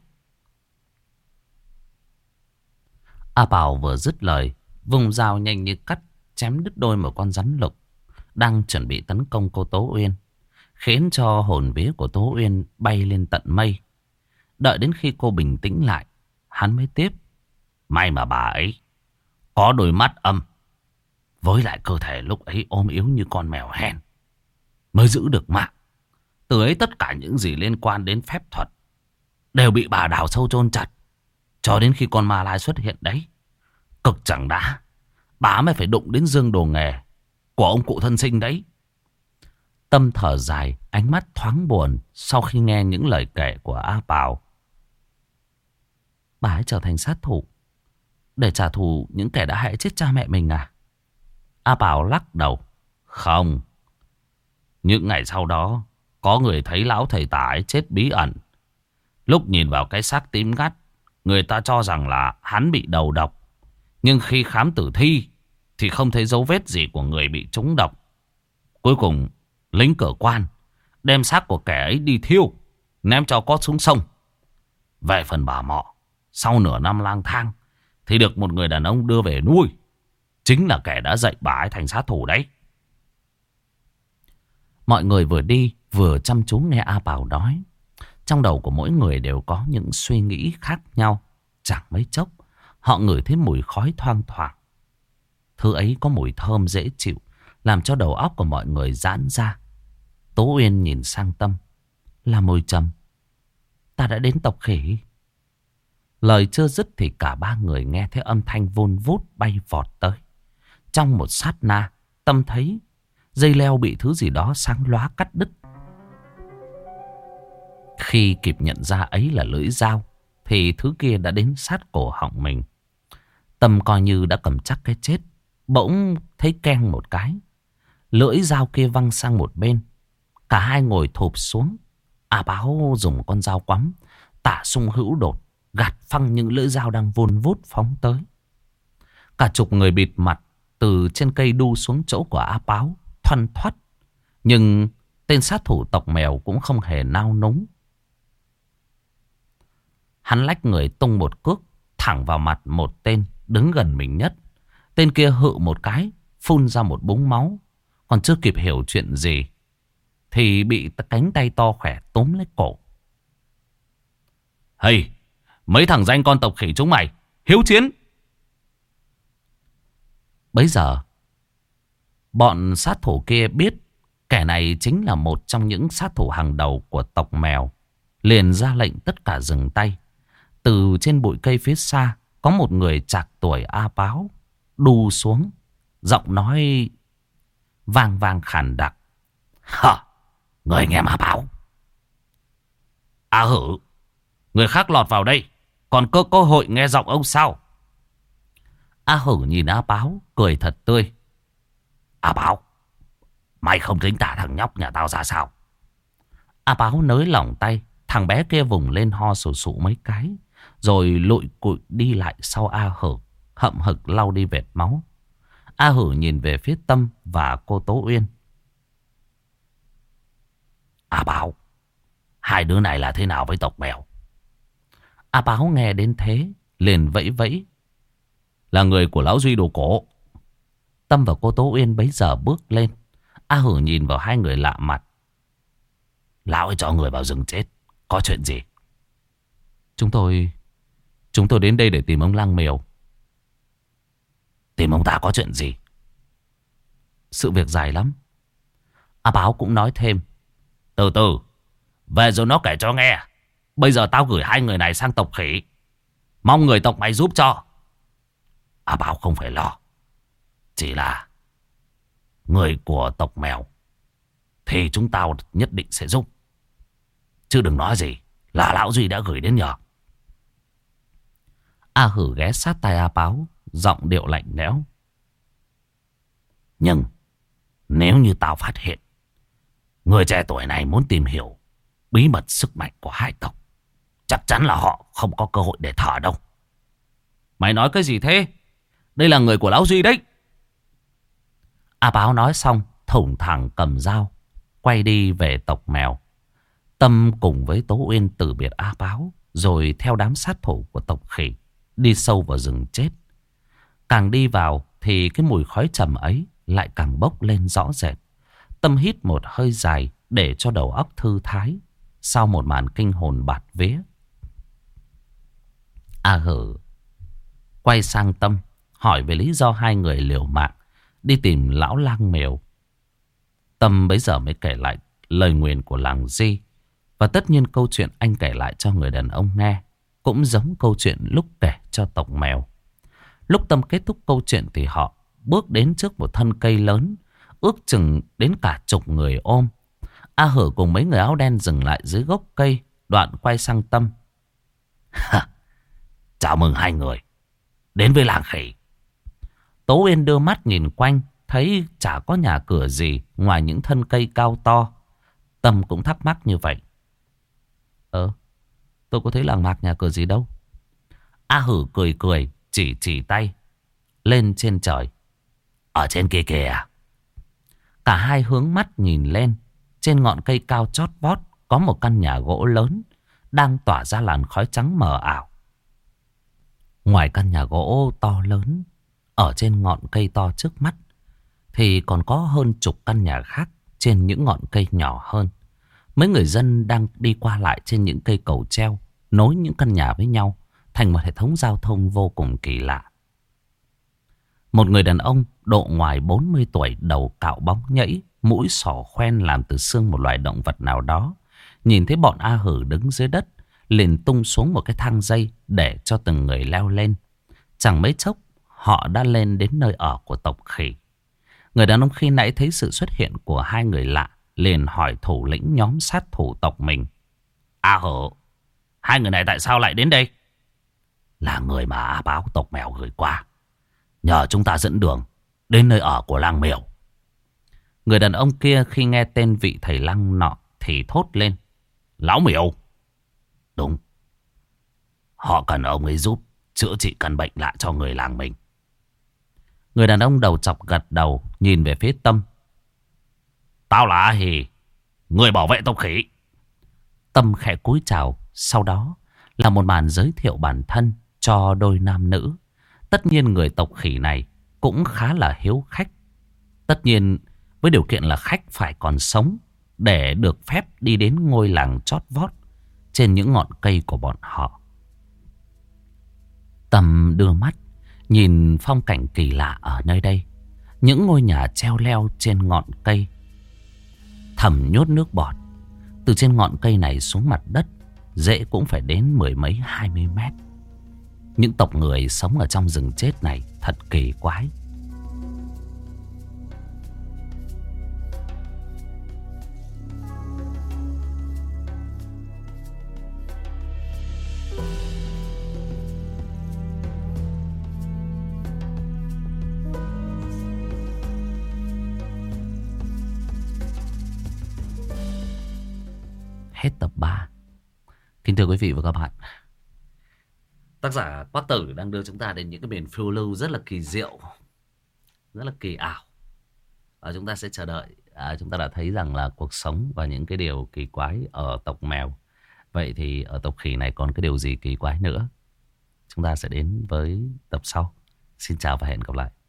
A Bảo vừa dứt lời, vùng dao nhanh như cắt chém đứt đôi một con rắn lục đang chuẩn bị tấn công cô Tố Uyên, khiến cho hồn vía của Tố Uyên bay lên tận mây. Đợi đến khi cô bình tĩnh lại, hắn mới tiếp. May mà bà ấy có đôi mắt âm, với lại cơ thể lúc ấy ôm yếu như con mèo hen, mới giữ được mạng. Từ ấy tất cả những gì liên quan đến phép thuật đều bị bà đào sâu chôn chặt, cho đến khi con ma lai xuất hiện đấy. Cực chẳng đã, bà mới phải đụng đến dương đồ nghề của ông cụ thân sinh đấy. Tâm thở dài, ánh mắt thoáng buồn sau khi nghe những lời kể của A Bảo. Bà ấy trở thành sát thủ để trả thù những kẻ đã hại chết cha mẹ mình à? A Bảo lắc đầu. Không. Những ngày sau đó, có người thấy lão thầy tà ấy chết bí ẩn. Lúc nhìn vào cái xác tím ngắt, người ta cho rằng là hắn bị đầu độc. Nhưng khi khám tử thi thì không thấy dấu vết gì của người bị trúng độc. Cuối cùng, lính cửa quan đem xác của kẻ ấy đi thiêu, ném cho cốt xuống sông. Về phần bà Mọ, sau nửa năm lang thang thì được một người đàn ông đưa về nuôi. Chính là kẻ đã dạy bà ấy thành sát thủ đấy. Mọi người vừa đi vừa chăm chú nghe A Bảo nói. Trong đầu của mỗi người đều có những suy nghĩ khác nhau. Chẳng mấy chốc họ ngửi thấy mùi khói thoang thoảng. Thứ ấy có mùi thơm dễ chịu, làm cho đầu óc của mọi người giãn ra. Tố Uyên nhìn sang Tâm. Là mùi trầm. Ta đã đến tộc khỉ. Lời chưa dứt thì cả ba người nghe thấy âm thanh vun vút bay vọt tới. Trong một sát na, Tâm thấy dây leo bị thứ gì đó sáng lóa cắt đứt. Khi kịp nhận ra ấy là lưỡi dao thì thứ kia đã đến sát cổ họng mình. Tâm coi như đã cầm chắc cái chết, bỗng thấy keng một cái, lưỡi dao kia văng sang một bên. Cả hai ngồi thụp xuống. A Báo dùng con dao quắm tả sung hữu đột, gạt phăng những lưỡi dao đang vun vút phóng tới. Cả chục người bịt mặt từ trên cây đu xuống chỗ của A Báo, thoăn thoắt. Nhưng tên sát thủ tộc mèo cũng không hề nao núng. Hắn lách người tung một cước thẳng vào mặt một tên đứng gần mình nhất. Tên kia hự một cái, phun ra một búng máu. Còn chưa kịp hiểu chuyện gì thì bị cánh tay to khỏe túm lấy cổ. Hey, mấy thằng danh con tộc khỉ chúng mày, hiếu chiến! Bấy giờ bọn sát thủ kia biết kẻ này chính là một trong những sát thủ hàng đầu của tộc mèo, liền ra lệnh tất cả dừng tay. Từ trên bụi cây phía xa có một người trạc tuổi A Báo đu xuống, giọng nói vang vang khàn đặc. Hả? Người nghe A Báo? A Hử, người khác lọt vào đây còn có cơ hội nghe giọng ông sao? A Hử nhìn A Báo cười thật tươi. A Báo, mày không tính tả thằng nhóc nhà tao ra sao? A Báo nới lỏng tay. Thằng bé kia vùng lên ho sù sụ mấy cái, rồi lụi cụi đi lại sau A Hử, hậm hực lau đi vệt máu. A Hử nhìn về phía Tâm và cô Tố Uyên. A Báo, hai đứa này là thế nào với tộc mèo? A Báo nghe đến thế liền vẫy vẫy. Là người của lão Duy đồ cổ. Tâm và cô Tố Uyên bấy giờ bước lên. A Hử nhìn vào hai người lạ mặt. Lão ấy cho người vào rừng chết, có chuyện gì? Chúng tôi Chúng tôi đến đây để tìm ông Lang Mèo. Tìm ông ta có chuyện gì? Sự việc dài lắm. A Báo cũng nói thêm. Từ từ, về rồi nó kể cho nghe. Bây giờ tao gửi hai người này sang tộc khỉ, mong người tộc mày giúp cho. A Báo không phải lo. Chỉ là người của tộc mèo thì chúng tao nhất định sẽ giúp. Chứ đừng nói gì là lão Duy đã gửi đến nhờ. A Hử ghé sát tai A Báo, giọng điệu lạnh lẽo. Nhưng nếu như tao phát hiện người trẻ tuổi này muốn tìm hiểu bí mật sức mạnh của hai tộc, chắc chắn là họ không có cơ hội để thở đâu. Mày nói cái gì thế? Đây là người của lão Duy đấy. A Báo nói xong, thủng thẳng cầm dao, quay đi về tộc Mèo. Tâm cùng với Tố Uyên từ biệt A Báo, rồi theo đám sát thủ của tộc Khỉ đi sâu vào rừng chết. Càng đi vào thì cái mùi khói trầm ấy lại càng bốc lên rõ rệt. Tâm hít một hơi dài để cho đầu óc thư thái sau một màn kinh hồn bạt vía. A Hử quay sang Tâm, hỏi về lý do hai người liều mạng đi tìm lão lang Mèo. Tâm bấy giờ mới kể lại lời nguyền của làng Di. Và tất nhiên câu chuyện anh kể lại cho người đàn ông nghe cũng giống câu chuyện lúc kể cho tộc Mèo. Lúc Tâm kết thúc câu chuyện thì họ bước đến trước một thân cây lớn, ước chừng đến cả chục người ôm. A Hử cùng mấy người áo đen dừng lại dưới gốc cây, đoạn quay sang Tâm. Chào mừng hai người đến với làng Khỉ. Tố Uyên đưa mắt nhìn quanh, thấy chả có nhà cửa gì ngoài những thân cây cao to. Tâm cũng thắc mắc như vậy. Ờ, tôi có thấy làng mạc nhà cửa gì đâu. A Hử cười cười, chỉ chỉ tay lên trên trời. Ở trên kia kìa. Cả hai hướng mắt nhìn lên. Trên ngọn cây cao chót vót có một căn nhà gỗ lớn đang tỏa ra làn khói trắng mờ ảo. Ngoài căn nhà gỗ to lớn ở trên ngọn cây to trước mắt thì còn có hơn chục căn nhà khác trên những ngọn cây nhỏ hơn. Mấy người dân đang đi qua lại trên những cây cầu treo nối những căn nhà với nhau thành một hệ thống giao thông vô cùng kỳ lạ. Một người đàn ông độ ngoài bốn mươi tuổi, đầu cạo bóng nhẫy, mũi sỏ khoen làm từ xương một loài động vật nào đó, nhìn thấy bọn A Hử đứng dưới đất, liền tung xuống một cái thang dây để cho từng người leo lên. Chẳng mấy chốc họ đã lên đến nơi ở của tộc Khỉ. Người đàn ông khi nãy thấy sự xuất hiện của hai người lạ, liền hỏi thủ lĩnh nhóm sát thủ tộc mình. A Hử, hai người này tại sao lại đến đây? Là người mà A Báo tộc Mèo gửi qua, nhờ chúng ta dẫn đường đến nơi ở của lang Mèo. Người đàn ông kia khi nghe tên vị thầy lang nọ thì thốt lên. Lão Mèo? Đúng. Họ cần ông ấy giúp chữa trị căn bệnh lạ cho người làng mình. Người đàn ông đầu chọc gật đầu, nhìn về phía Tâm. Tao là A Hì, người bảo vệ tộc Khỉ. Tâm khẽ cúi chào, sau đó là một màn giới thiệu bản thân cho đôi nam nữ. Tất nhiên người tộc Khỉ này cũng khá là hiếu khách. Tất nhiên với điều kiện là khách phải còn sống để được phép đi đến ngôi làng chót vót trên những ngọn cây của bọn họ. Tâm đưa mắt nhìn phong cảnh kỳ lạ ở nơi đây. Những ngôi nhà treo leo trên ngọn cây, thầm nhốt nước bọt. Từ trên ngọn cây này xuống mặt đất dễ cũng phải đến mười mấy hai mươi mét. Những tộc người sống ở trong rừng chết này thật kỳ quái. Hết tập ba. Kính thưa quý vị và các bạn, tác giả Quát Tử đang đưa chúng ta đến những cái miền phiêu lưu rất là kỳ diệu, rất là kỳ ảo. Và chúng ta sẽ chờ đợi. À, chúng ta đã thấy rằng là cuộc sống và những cái điều kỳ quái ở tộc Mèo. Vậy thì ở tộc Khỉ này còn cái điều gì kỳ quái nữa? Chúng ta sẽ đến với tập sau. Xin chào và hẹn gặp lại.